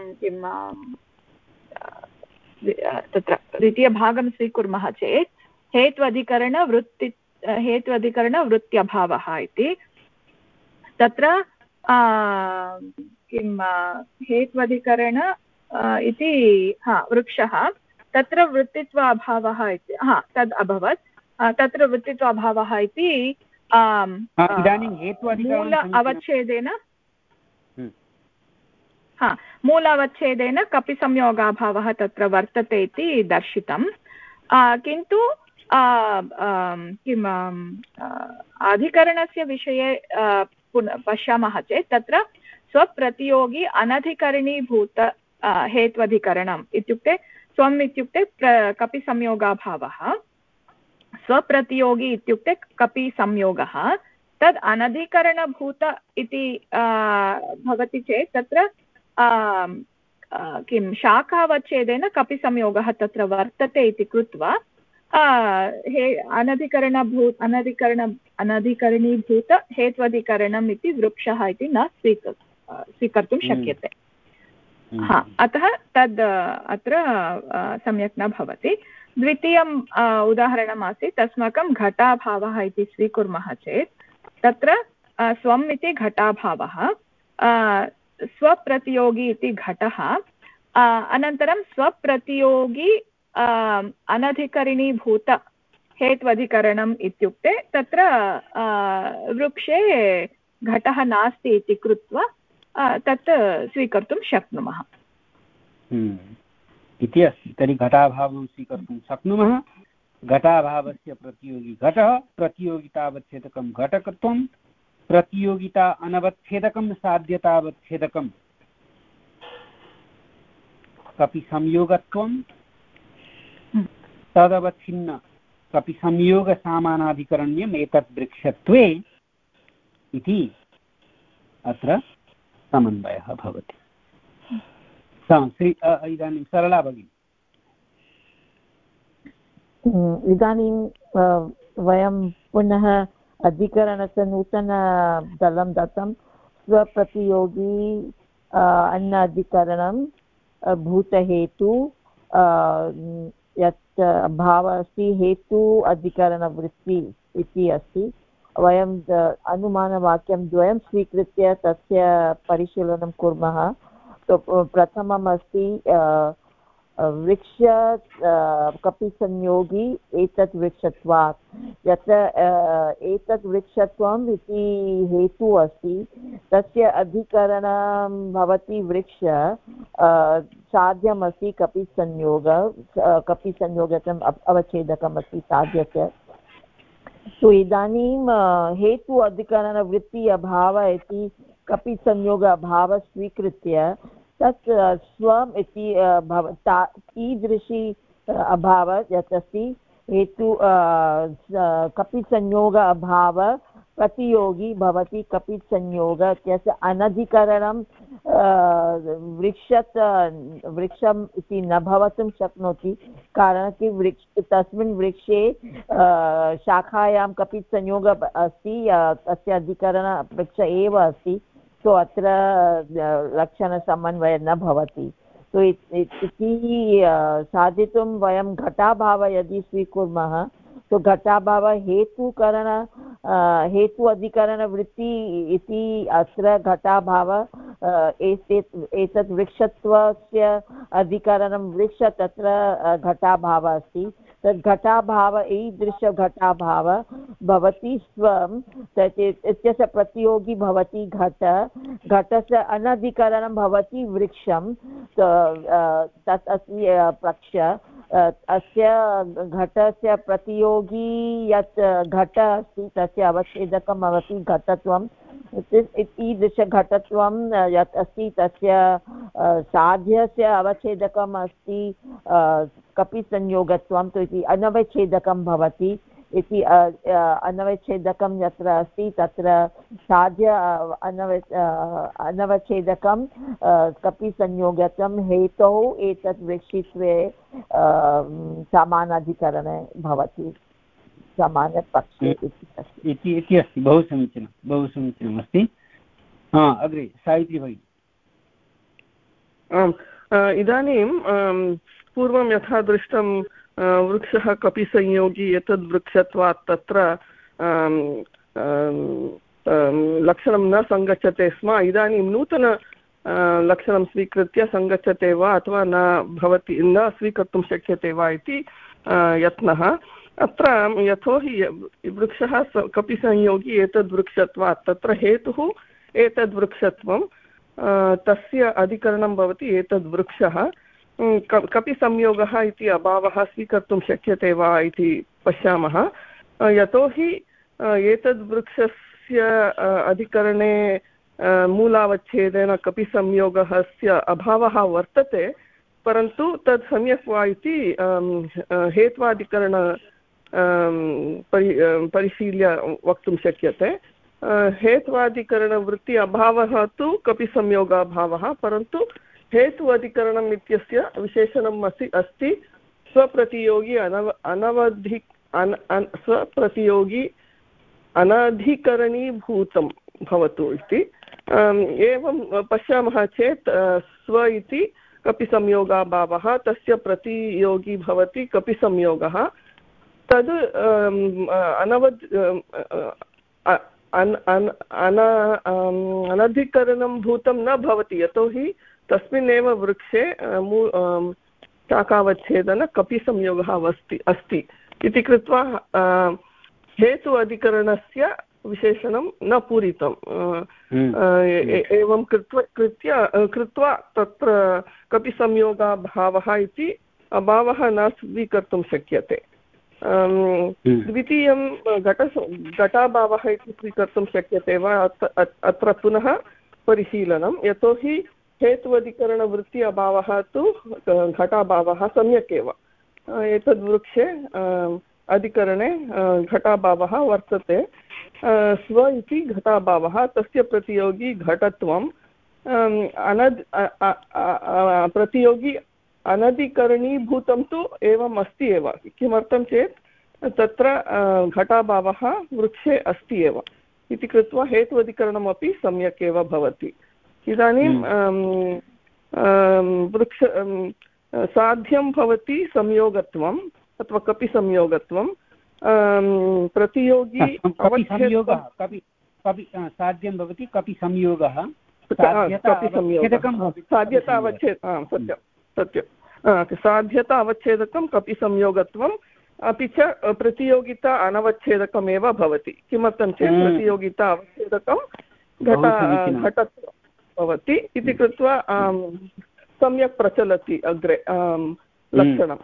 किं तत्र द्वितीयभागं स्वीकुर्मः चेत् हेत्वधिकरणवृत्ति हेत्वधिकरणवृत्त्यभावः इति। तत्र किं हेत्वधिकरण इति हा वृक्षः, तत्र वृत्तित्व अभावः इति हा तद् अभवत्। तत्र वृत्तित्व अभावः इति मूल अवच्छेदेन हा मूल अवच्छेदेन कपि संयोगाभावः तत्र वर्तते इति दर्शितं। किन्तु किम् अधिकरणस्य विषये पुनः पश्यामः चेत् तत्र स्वप्रतियोगी अनधिकरणीभूत हेत्वधिकरणम् इत्युक्ते स्वम् इत्युक्ते कपि संयोगाभावः, स्वप्रतियोगी इत्युक्ते कपि संयोगः, तद् अनधिकरणभूत इति भवति चेत् तत्र किं शाखावच्छेदेन कपि संयोगः तत्र वर्तते इति कृत्वा हे अनधिकरणभू अनधिकरण अनधिकरणीभूत हेत्वधिकरणम् इति वृक्षः इति न स्वीकृ स्वीकर्तुं शक्यते। हा अतः तद् अत्र सम्यक् न भवति। द्वितीयम् उदाहरणम् आसीत् अस्माकं घटाभावः इति स्वीकुर्मः चेत् तत्र स्वम् इति घटाभावः, स्वप्रतियोगी इति घटः, अनन्तरं स्वप्रतियोगी अनधिकरणीभूत हेत्वधिकरणम् इत्युक्ते तत्र वृक्षे घटः नास्ति इति कृत्वा तत् स्वीकर्तुं शक्नुमः इति अस्ति। तर्हि घटाभावं स्वीकर्तुं शक्नुमः। घटाभावस्य प्रतियोगी घटः, प्रतियोगितावच्छेदकं घटकत्वं, प्रतियोगिता अनवच्छेदकं साध्यतावच्छेदकं कपि संयोगत्वं, तदवच्छिन्न कपि संयोगसामानाधिकरण्यम् एतत् वृक्षत्वे इति अत्र समन्वयः भवति। इदानीं सरला भगिनी। इदानीं वयं पुनः अधिकरणस्य नूतनदलं दत्तं स्वप्रतियोगी अन्य अधिकरणं भूतहेतु यत् भावः अस्ति हेतु अधिकरणवृत्ति इति अस्ति। वयं अनुमानवाक्यं द्वयं स्वीकृत्य तस्य परिशीलनं कुर्मः। प्रथमम् अस्ति वृक्ष कपि संयोगी एतत् वृक्षत्वात्, यत्र एतत् वृक्षत्वम् इति हेतु अस्ति तस्य अधिकरणं भवति वृक्ष, साध्यमस्ति कपि संयोग, कपि संयोगम् अवच्छेदकम् अस्ति साध्यस्य। तो इदानीं हेतु अधिकरणवृत्ति अभावः इति कपि संयोग अभावः स्वीकृत्य तत् स्वम् इति ईदृशी अभावः यत् अस्ति हेतु कपि संयोग अभावः प्रतियोगी भवति कपि संयोग इत्यस्य अनधिकरणं वृक्षत् वृक्षम् इति न भवितुं शक्नोति, कारणं कि वृक्ष तस्मिन् वृक्षे शाखायां कपि संयोग अस्ति, तस्य अधिकरण वृक्ष एव अस्ति। तो अत्र लक्षणसमन्वयः न भवति। तो इति साधितुं वयं घटाभावः यदि स्वीकुर्मः तो घटाभावः हेतुकरण हेतु अधिकरणवृत्ति इति अत्र घटाभावः एतत् वृक्षत्वस्य अधिकरणं वृक्ष तत्र घटाभावः अस्ति। तद् घटाभावः ईदृश घटाभावः भवति स्वं इत्यस्य प्रतियोगी भवति घट, घटस्य अनधिकरणं भवति वृक्षं। तत् अस्ति पक्ष। अस्य घटस्य प्रतियोगी यत् घट अस्ति तस्य अवच्छेदकं भवति घटत्वं। ईदृशघटत्वं यत् अस्ति तस्य साध्यस्य अवच्छेदकम् अस्ति कपि संयोगत्वं, तो इति अनवच्छेदकं भवति। इति अनवच्छेदकं यत्र अस्ति तत्र साध्य अनव अनवच्छेदकं कपि संयोगत्वं हेतोः एतत् वृक्षित्वे समानाधिकरणे भवति, समानपक्षे इति इति अस्ति। बहु समीचीनं, बहु समीचीनमस्ति। हा अग्रे सावित्री भगिनी। आम्, इदानीं पूर्वं यथा दृष्टं वृक्षः कपिसंयोगी एतद् वृक्षत्वात् तत्र लक्षणं न सङ्गच्छते स्म। इदानीं नूतन लक्षणं स्वीकृत्य सङ्गच्छते वा अथवा न भवति, न स्वीकर्तुं शक्यते वा इति यत्नः। अत्र यतोहि वृक्षः कपिसंयोगी एतद्वृक्षत्वात् तत्र हेतुः एतद्वृक्षत्वं, तस्य अधिकरणं भवति एतद्वृक्षः। कपिसंयोगः इति अभावः स्वीकर्तुं शक्यते वा इति पश्यामः। यतोहि एतद्वृक्षस्य अधिकरणे मूलावच्छेदेन कपिसंयोगस्य अभावः वर्तते, परन्तु तत् सम्यक् वा इति हेत्वाधिकरण परि परिशील्य वक्तुं शक्यते। हेत्वाधिकरणवृत्ति अभावः तु कपिसंयोगाभावः, परन्तु हेतु अधिकरणम् इत्यस्य विशेषणम् अस्ति अस्ति स्वप्रतियोगी अनव अनवधि अन स्वप्रतियोगी अनधिकरणीभूतं भवतु इति। एवं पश्यामः चेत् स्व इति कपिसंयोगाभावः, तस्य प्रतियोगी भवति कपिसंयोगः। तद् अनवद् अनधिकरणं भूतं न भवति, यतोहि तस्मिन्नेव वृक्षे शाखावच्छेदन कपिसंयोगः अस्ति अस्ति इति कृत्वा हेतु अधिकरणस्य विशेषणं न पूरितम्। एवं कृत्वा कृत्य कृत्वा तत्र कपिसंयोगाभावः इति अभावः न स्वीकर्तुं शक्यते। द्वितीयं घट घटाभावः इति स्वीकर्तुं शक्यते वा, अत्र पुनः परिशीलनं। यतोहि हेत्वधिकरणवृत्ति अभावः तु घटाभावः सम्यक् एव। एतद्वृक्षे अधिकरणे घटाभावः वर्तते। स्व इति घटाभावः, तस्य प्रतियोगी घटत्वम्। अनद् प्रतियोगी अनधिकरणीभूतं तु एवम् अस्ति एव। किमर्थं चेत् तत्र घटाभावः वृक्षे अस्ति एव इति कृत्वा हेत्वधिकरणमपि सम्यक् एव भवति। इदानीं वृक्ष साध्यं भवति संयोगत्वम् अथवा कपिसंयोगत्वं। प्रतियोगी कपिसंयोगः कपि कपि साध्यं भवति कपिसंयोगः साध्यता अवच्छेद सत्यं सत्यं साध्यता अवच्छेदकं कपिसंयोगत्वम्। अपि च प्रतियोगिता अनवच्छेदकमेव भवति। किमर्थं चेत् प्रतियोगिता अवच्छेदकं घट घटत्वं भवति इति कृत्वा सम्यक् प्रचलति अग्रे लक्षणं।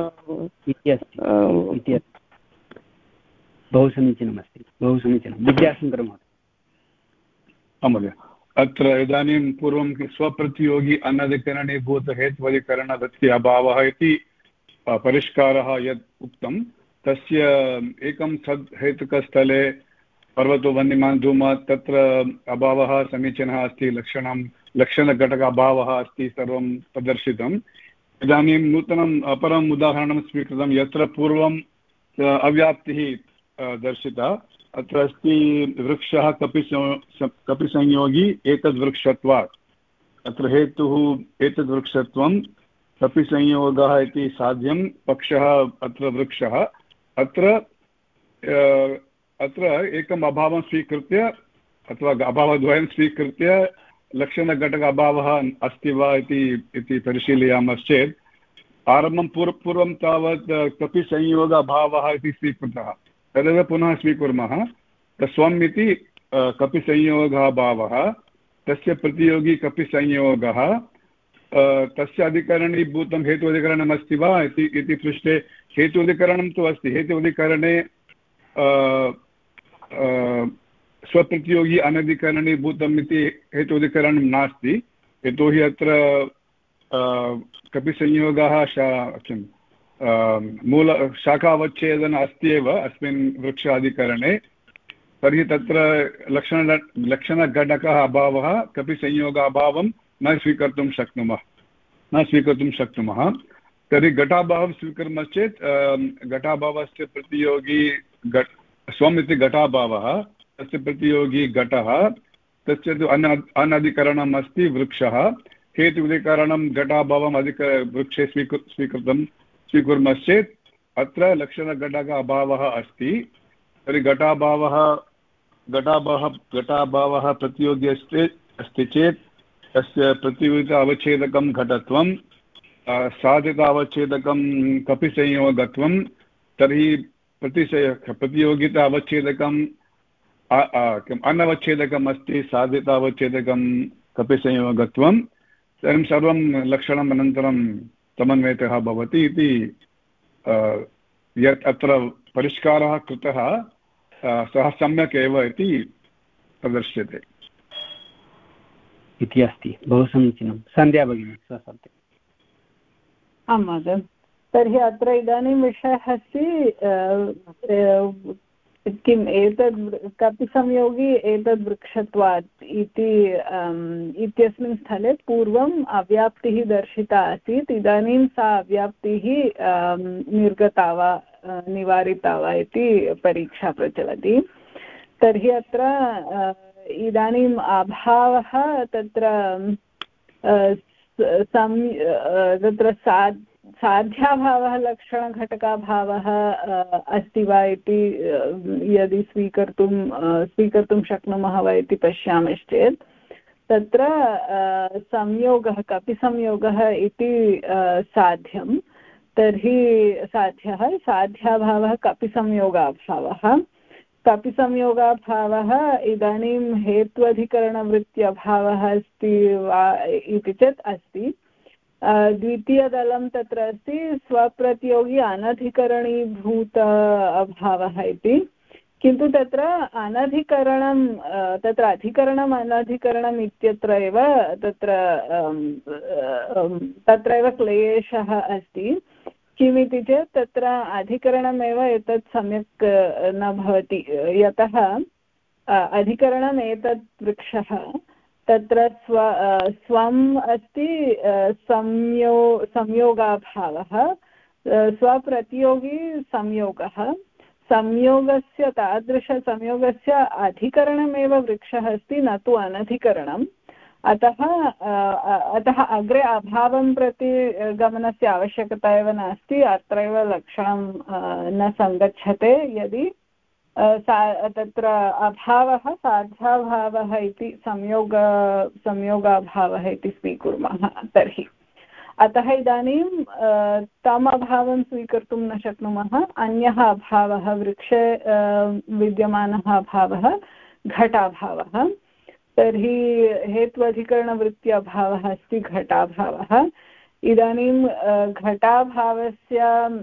बहु समीचीनमस्ति, बहु समीचीनं। विद्याशङ्कर महोदय। महोदय, अत्र इदानीं पूर्वं स्वप्रतियोगी अनधिकरणीभूत हेत्वधिकरणवृत्ति अभावः इति परिष्कारः यत् उक्तं, तस्य एकं सद् हेतुकस्थले पर्वतो वन्यमान् धूमात् तत्र अभावः समीचीनः अस्ति, लक्षणं लक्षणघटक अभावः अस्ति, सर्वं प्रदर्शितम्। इदानीं नूतनम् अपरम् उदाहरणं स्वीकृतं यत्र पूर्वम् अव्याप्तिः दर्शिता। अत्र अस्ति वृक्षः कपिसं कपिसंयोगी एतद्वृक्षत्वात्। अत्र हेतुः एतद्वृक्षत्वं, कपिसंयोगः इति साध्यं, पक्षः अत्र वृक्षः। अत्र अत्र एकम् अभावं स्वीकृत्य अथवा अभावद्वयं स्वीकृत्य लक्षणघटक अभावः अस्ति वा इति परिशीलयामश्चेत्, आरम्भं पूर्व पूर्वं तावत् कपिसंयोग अभावः इति स्वीकृतः, तदेव पुनः स्वीकुर्मः। स्वम् इति कपिसंयोगाभावः, तस्य प्रतियोगी कपिसंयोगः, तस्य अधिकरणीभूतं हेतुधिकरणमस्ति वा इति पृष्टे हेतुधिकरणं तु अस्ति। हेतुधिकरणे स्वप्रतियोगी अनधिकरणीभूतम् इति हेतुधिकरणं नास्ति, यतोहि अत्र कपिसंयोगः शा किं मूल शाखावच्छेदन अस्ति एव अस्मिन् वृक्षाधिकरणे। तर्हि तत्र लक्षण लक्षणघटकः अभावः कपिसंयोगाभावं न स्वीकर्तुं शक्नुमः न स्वीकर्तुं शक्नुमः तर्हि घटाभावं स्वीकुर्मश्चेत् घटाभावस्य प्रतियोगी घट स्वम् इति घटाभावः, तस्य प्रतियोगी घटः, तस्य तु अन अनधिकरणम् अस्ति वृक्षः। हेतुधिकरणं घटाभावम् अधिक वृक्षे स्वीकृ स्वीकृतं स्वीकुर्मश्चेत् अत्र लक्षणघटक अभावः अस्ति तर्हि घटाभावः घटाभावः घटाभावः प्रतियोगी अस्ति अस्ति चेत् तस्य प्रतियोगिता अवच्छेदकं घटत्वं साधित अवच्छेदकं कपिसंयोगत्वं तर्हि प्रतिशय प्रतियोगिता अवच्छेदकं किम् अनवच्छेदकम् अस्ति साधित अवच्छेदकं कपिसंयोगत्वं तर्हि सर्वं लक्षणम् अनन्तरं समन्वयतः भवति इति यत् अत्र परिष्कारः कृतः सः सम्यक् एव इति प्रदर्श्यते इति अस्ति। बहु समीचीनं। सन्ध्या भगिनी स्वशब्दे। आं महोदय। तर्हि अत्र इदानीं विषयः अस्ति किम् एतद् कपिसंयोगी एतद् वृक्षत्वात् इति इत्यस्मिन् स्थले पूर्वम् अव्याप्तिः दर्शिता आसीत्। इदानीं सा अव्याप्तिः निर्गता वा निवारिता वा इति परीक्षा प्रचलति। तर्हि अत्र इदानीम् अभावः तत्र तत्र सा साध्याभावः लक्षणघटकाभावः अस्ति वा इति यदि स्वीकर्तुं स्वीकर्तुं शक्नुमः वा इति पश्यामश्चेत् तत्र संयोगः कपिसंयोगः इति साध्यं। तर्हि साध्यः साध्याभावः कपिसंयोगाभावः कपिसंयोगाभावः इदानीं हेत्वधिकरणवृत्त्यभावः अस्ति वा इति चेत् अस्ति। द्वितीयदलं तत्र अस्ति स्वप्रतियोगी अनधिकरणीभूत अभावः इति। किन्तु तत्र अनधिकरणं तत्र अधिकरणम् अनधिकरणम् इत्यत्र एव तत्र तत्र एव क्लेशः अस्ति। किमिति चेत् तत्र अधिकरणमेव एतत् सम्यक् न भवति यतः अधिकरणम् एतत् वृक्षः तत्र स्व स्वम् अस्ति संयो संयोगाभावः स्वप्रतियोगी संयोगः संयोगस्य तादृशसंयोगस्य अधिकरणमेव वृक्षः अस्ति न तु अनधिकरणम्। अतः अतः अग्रे अभावं प्रति गमनस्य आवश्यकता एव नास्ति। अत्रैव लक्षणं न सङ्गच्छते यदि सा तत्र अभावः साध्याभावः इति संयोग संयोगाभावः इति स्वीकुर्मः तर्हि। अतः इदानीं तम् अभावं स्वीकर्तुं न शक्नुमः। अन्यः अभावः वृक्षे विद्यमानः अभावः घटाभावः। तर्हि हेत्वधिकरणवृत्त्यभावः अस्ति घटाभावः। इदानीं घटाभावस्य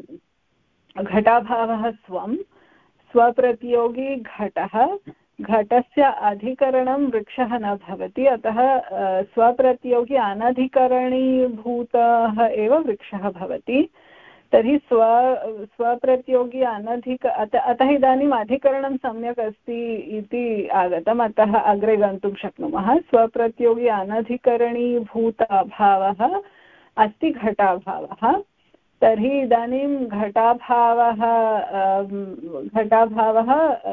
घटाभावः स्वं स्वप्रतियोगी घटः घटस्य अधिकरणं वृक्षः न भवति। अतः स्वप्रतियोगी अनधिकरणीभूतः एव वृक्षः भवति। तर्हि स्व स्वप्रतियोगी अनधिक अत अतः इदानीम् अधिकरणं सम्यक् अस्ति इति आगतम्। अतः अग्रे गन्तुं शक्नुमः। स्वप्रतियोगी अनधिकरणीभूत अभावः अस्ति घटाभावः। तर्हि इदानीं घटाभावः घटाभावः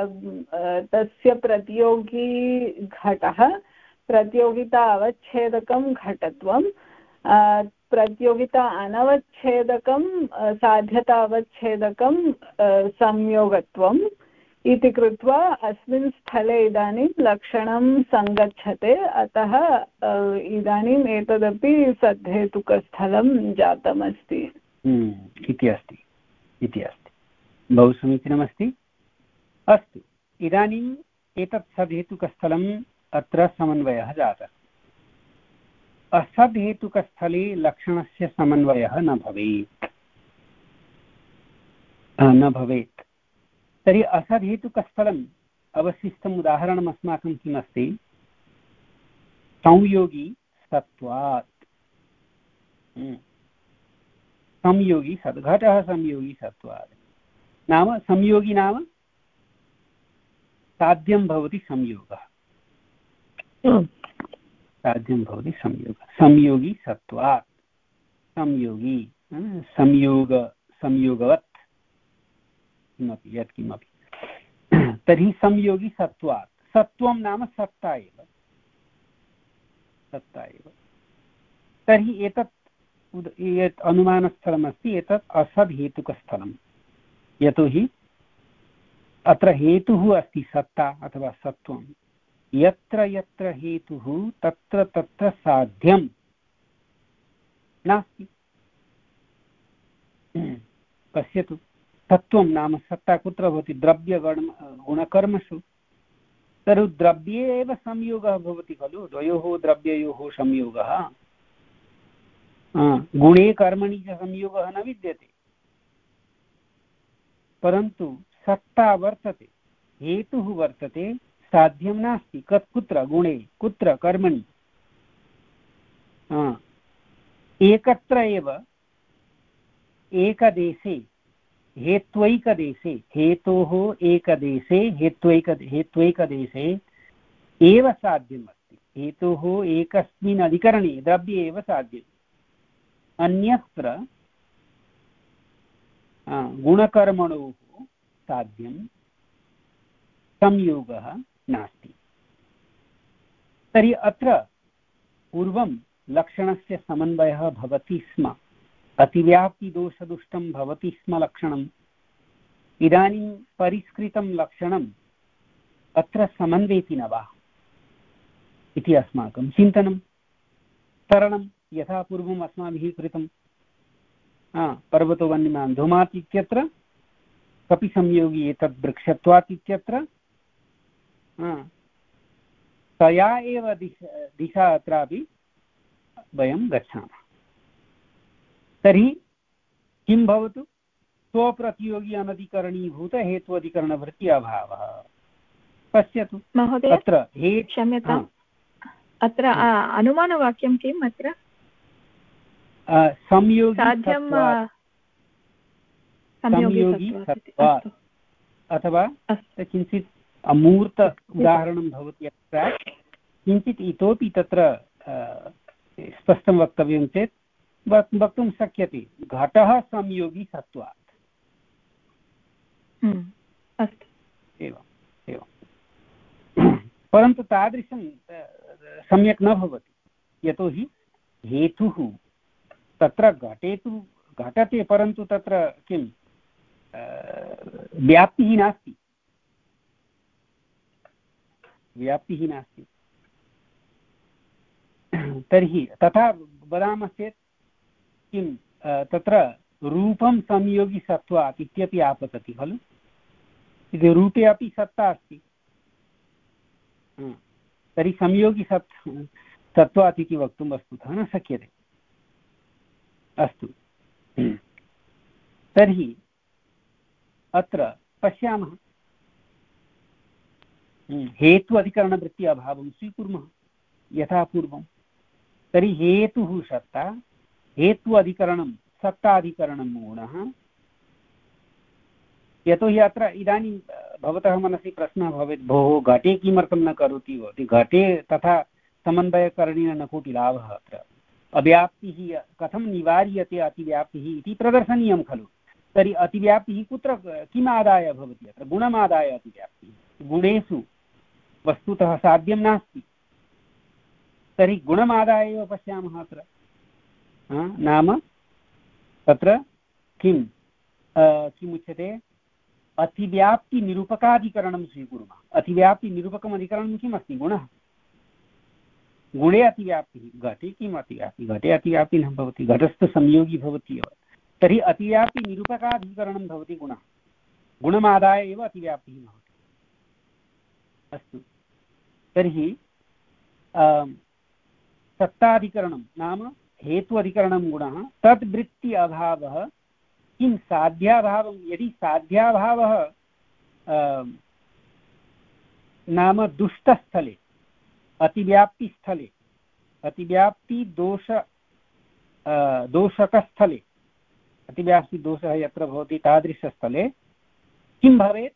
तस्य प्रतियोगी घटः प्रतियोगिता अवच्छेदकं घटत्वं प्रतियोगिता अनवच्छेदकं साध्यता अवच्छेदकं संयोगत्वम् इति कृत्वा अस्मिन् स्थले इदानीं लक्षणं सङ्गच्छते। अतः इदानीम् एतदपि सद्धेतुकस्थलं जातमस्ति इति अस्ति इति अस्ति। बहु समीचीनमस्ति। अस्तु, इदानीम् एतत् सद्धेतुकस्थलम् अत्र समन्वयः जातः। असद्धेतुकस्थले लक्षणस्य समन्वयः न भवेत् न भवेत् तर्हि असद्धेतुकस्थलम् अवशिष्टम् उदाहरणम् अस्माकं किमस्ति? संयोगी सत्वात्। संयोगी सत् घटः संयोगी सत्वात् नाम संयोगी नाम साध्यं भवति संयोगः साध्यं भवति संयोगः संयोगी सत्वात् संयोगी संयोग संयोगवत् किमपि यत्किमपि। तर्हि संयोगी सत्वात् सत्वं नाम सत्ता एव सत्ता एव। तर्हि एतत् यत् अनुमानस्थलमस्ति एतत् असद्हेतुकस्थलम् यतोहि अत्र हेतुः अस्ति सत्ता अथवा सत्त्वं। यत्र यत्र हेतुः तत्र तत्र साध्यं नास्ति। पश्यतु, सत्त्वं नाम सत्ता कुत्र भवति? द्रव्यगण गुणकर्मसु। तर्हि द्रव्ये एव संयोगः भवति खलु, द्वयोः द्रव्ययोः संयोगः। गुणे कर्मणि च संयोगः न विद्यते, परन्तु सत्ता वर्तते, हेतुः वर्तते, साध्यं नास्ति। कत् कुत्र? गुणे, कुत्र? कर्मणि। एकत्र एव एकदेशे हेत्वैकदेशे, हेतोः एकदेशे हेत्वैक हेत्वैकदेशे एव साध्यम् अस्ति। हेतोः एकस्मिन् अधिकरणे द्रव्ये एव साध्यम्। अन्यत्र गुणकर्मणोः साध्यं संयोगः नास्ति। तर्हि अत्र पूर्वं लक्षणस्य समन्वयः भवति स्म, अतिव्याप्तिदोषदुष्टं भवति स्म लक्षणम्। इदानीं परिष्कृतं लक्षणम् अत्र समन्वयति न वा इति अस्माकं चिन्तनं। तरणं यथा पूर्वम् अस्माभिः कृतं। पर्वतो वन्यमान् धूमात् इत्यत्र कपि संयोगी एतद् वृक्षत्वात् इत्यत्र तया एव दिशा दिशा अत्रापि वयं गच्छामः। तर्हि किं भवतु? स्वप्रतियोगी अनधिकरणीभूत हेत्वधिकरणवृत्ति अभावः। पश्यतु अत्र हे क्षम्यताम्, अत्र अनुमानवाक्यं किम्? अत्र संयोगी अथवा किञ्चित् अमूर्त उदाहरणं भवति अत्र। किञ्चित् इतोपि तत्र स्पष्टं वक्तव्यं चेत् वक्तुं शक्यते, घटः संयोगी सत्त्वात्। अस्तु, एवम् एवं। परन्तु तादृशं सम्यक् न भवति, यतोहि हेतुः तत्र घटे तु घटते, परन्तु तत्र किं व्याप्तिः नास्ति, व्याप्तिः नास्ति। तर्हि तथा वदामः चेत् किं तत्र रूपं संयोगी सत्त्वात् इत्यपि आपतति खलु। इति रूपे अपि सत्ता अस्ति, तर्हि संयोगी सत् सत्त्वात् इति वक्तुं वस्तुतः न शक्यते। अस्तु, तर्हि अत्र पश्यामः, हेतु अधिकरणवृत्ति अभावं स्वीकुर्मः यथा पूर्वं। तर्हि हेतुः सत्ता, हेतु अधिकरणं सत्ताधिकरणं गुणः। यतोहि अत्र इदानीं भवतः मनसि प्रश्नः भवेत्, भोः घटे किमर्थं न करोति भवति? घटे तथा समन्वयकरणेन न कोऽपि लाभः। अत्र अव्याप्तिः कथं निवार्यते अतिव्याप्तिः इति प्रदर्शनीयं खलु। तर्हि अतिव्याप्तिः कुत्र किम् आदाय भवति? अत्र गुणमादाय अतिव्याप्तिः। गुणेषु वस्तुतः साध्यं नास्ति, तर्हि गुणमादाय एव पश्यामः अत्र। नाम तत्र किं किमुच्यते? अतिव्याप्तिनिरूपकाधिकरणं स्वीकुर्मः। अतिव्याप्तिनिरूपकम् अधिकरणं किम् अस्ति? गुणः। गुणे अतिव्याप्तिः, घटे किम् अतिव्याप्तिः? घटे अतिव्याप्तिः न भवति, घटस्थ संयोगी भवति एव। तर्हि अतिव्याप्तिनिरूपकाधिकरणं भवति गुणः, गुणमादाय एव अतिव्याप्तिः भवति। अस्तु, तर्हि सत्ताधिकरणं नाम हेतु अधिकरणं गुणः, तद्वृत्ति अभावः किं? साध्याभावं। यदि साध्याभावः नाम दुष्टस्थले, अतिव्याप्तिस्थले, अतिव्याप्तिदोष दोषकस्थले, अतिव्याप्तिदोषः यत्र भवति तादृशस्थले किं भवेत्?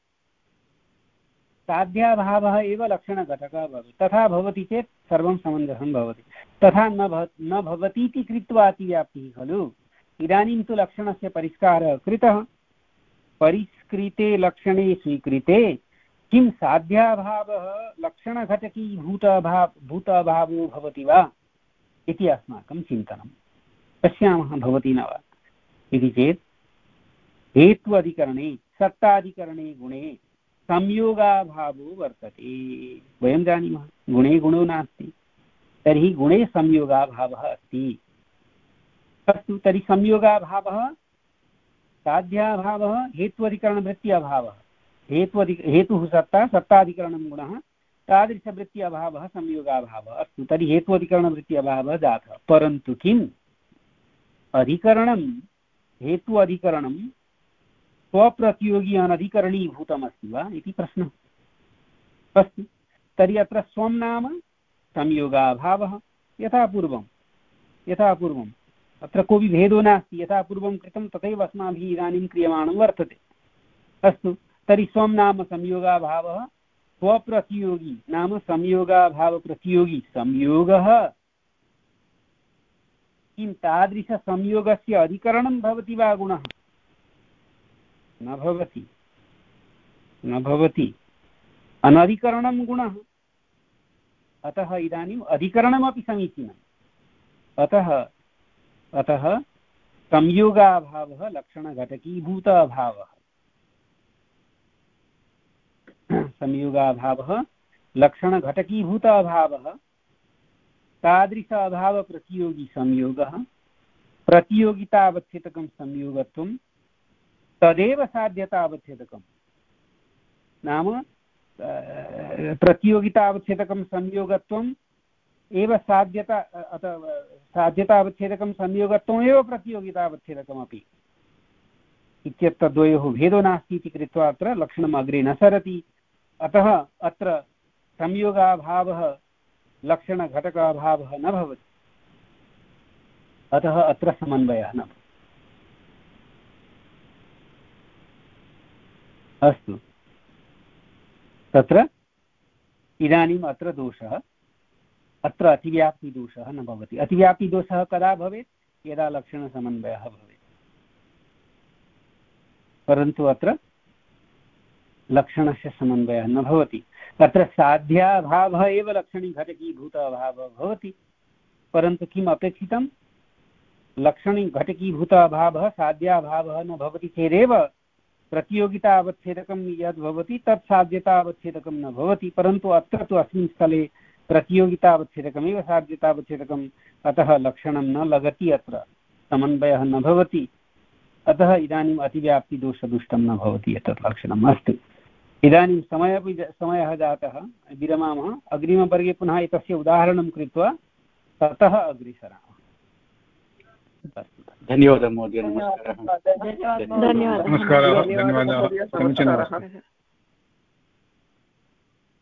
साध्याभावः एव लक्षणघटकः भवति। तथा भवति चेत् सर्वं समञ्जसं भवति। तथा न भव न भवतीति कृत्वा अतिव्याप्तिः खलु। इदानीं तु लक्षणस्य परिष्कारः कृतः। परिष्कृते लक्षणे स्वीकृते किं साध्याभावः लक्षणघटकीभूत अभाव भूत अभावो भवति वा इति अस्माकं चिन्तनं। पश्यामः भवति न वा इति चेत् हेत्वधिकरणे सत्ताधिकरणे गुणे संयोगाभावो वर्तते। वयं जानीमः गुणे गुणो नास्ति, तर्हि गुणे संयोगाभावः अस्ति। अस्तु, तर्हि संयोगाभावः साध्याभावः हेत्वधिकरणवृत्ति अभावः। हेत्वधिक हेतुः सत्ता, सत्ताधिकरणं गुणः, तादृशवृत्ति अभावः संयोगाभावः। अस्तु, तर्हि हेत्वधिकरणवृत्ति अभावः जातः। परन्तु किम् अधिकरणं हेतु अधिकरणं स्वप्रतियोगी अनधिकरणीभूतमस्ति वा इति प्रश्नः। अस्तु, तर्हि अत्र स्वं नाम संयोगाभावः, यथा पूर्वं यथा पूर्वम् अत्र कोऽपि भेदो नास्ति, यथा पूर्वं कृतं तथैव अस्माभिः इदानीं क्रियमाणं वर्तते। अस्तु, तर्हि स्वं नाम संयोगाभावः, स्वप्रतियोगी नाम संयोगाभावप्रतियोगी संयोगः, किं तादृशसंयोगस्य अधिकरणं भवति वा गुणः? न भवति, न भवति, अनधिकरणं गुणः। अतः इदानीम् अधिकरणमपि समीचीनम्। अतः अतः संयोगाभावः लक्षणघटकीभूत अभावः। संयोगाभावः लक्षणघटकीभूत अभावः, तादृश अभावप्रतियोगी संयोगः, प्रतियोगितावच्छेदकं संयोगत्वं, तदेव साध्यतावच्छेदकं। नाम प्रतियोगितावच्छेदकं संयोगत्वम् एव साध्यता अथवा साध्यतावच्छेदकं संयोगत्वमेव प्रतियोगितावच्छेदकमपि इत्येतद्वयोः भेदो नास्ति इति कृत्वा अत्र लक्षणम् अग्रे न सरति। अतः अत्र संयोगाभावः लक्षणघटकाभावः न भवति। अतः अत्र समन्वयः न भवति। अस्तु, तत्र इदानीम् अत्र दोषः, अत्र अतिव्याप्तिदोषः न भवति। अतिव्याप्तिदोषः कदा भवेत्? यदा लक्षणसमन्वयः भवेत्। परन्तु अत्र लक्षणस्य समन्वयः न भवति। तत्र साध्याभावः एव लक्षणीघटकीभूत अभावः भवति, परन्तु किम् अपेक्षितं? लक्षणीघटकीभूत अभावः साध्याभावः न भवति चेदेव प्रतियोगितावच्छेदकं यद् भवति तत् साध्यतावच्छेदकं न भवति। परन्तु अत्र तु अस्मिन् स्थले प्रतियोगितावच्छेदकमेव साध्यतावच्छेदकम्, अतः लक्षणं न लगति, अत्र समन्वयः न भवति। अतः इदानीम् अतिव्याप्तिदोषदुष्टं न भवति एतत् लक्षणम्। अस्तु, इदानीं समयः अपि समयः जातः, विरमामः। अग्रिमवर्गे पुनः एतस्य उदाहरणं कृत्वा ततः अग्रे सरामः। धन्यवादः महोदय। नमस्कारः। नमस्कारः। धन्यवादः।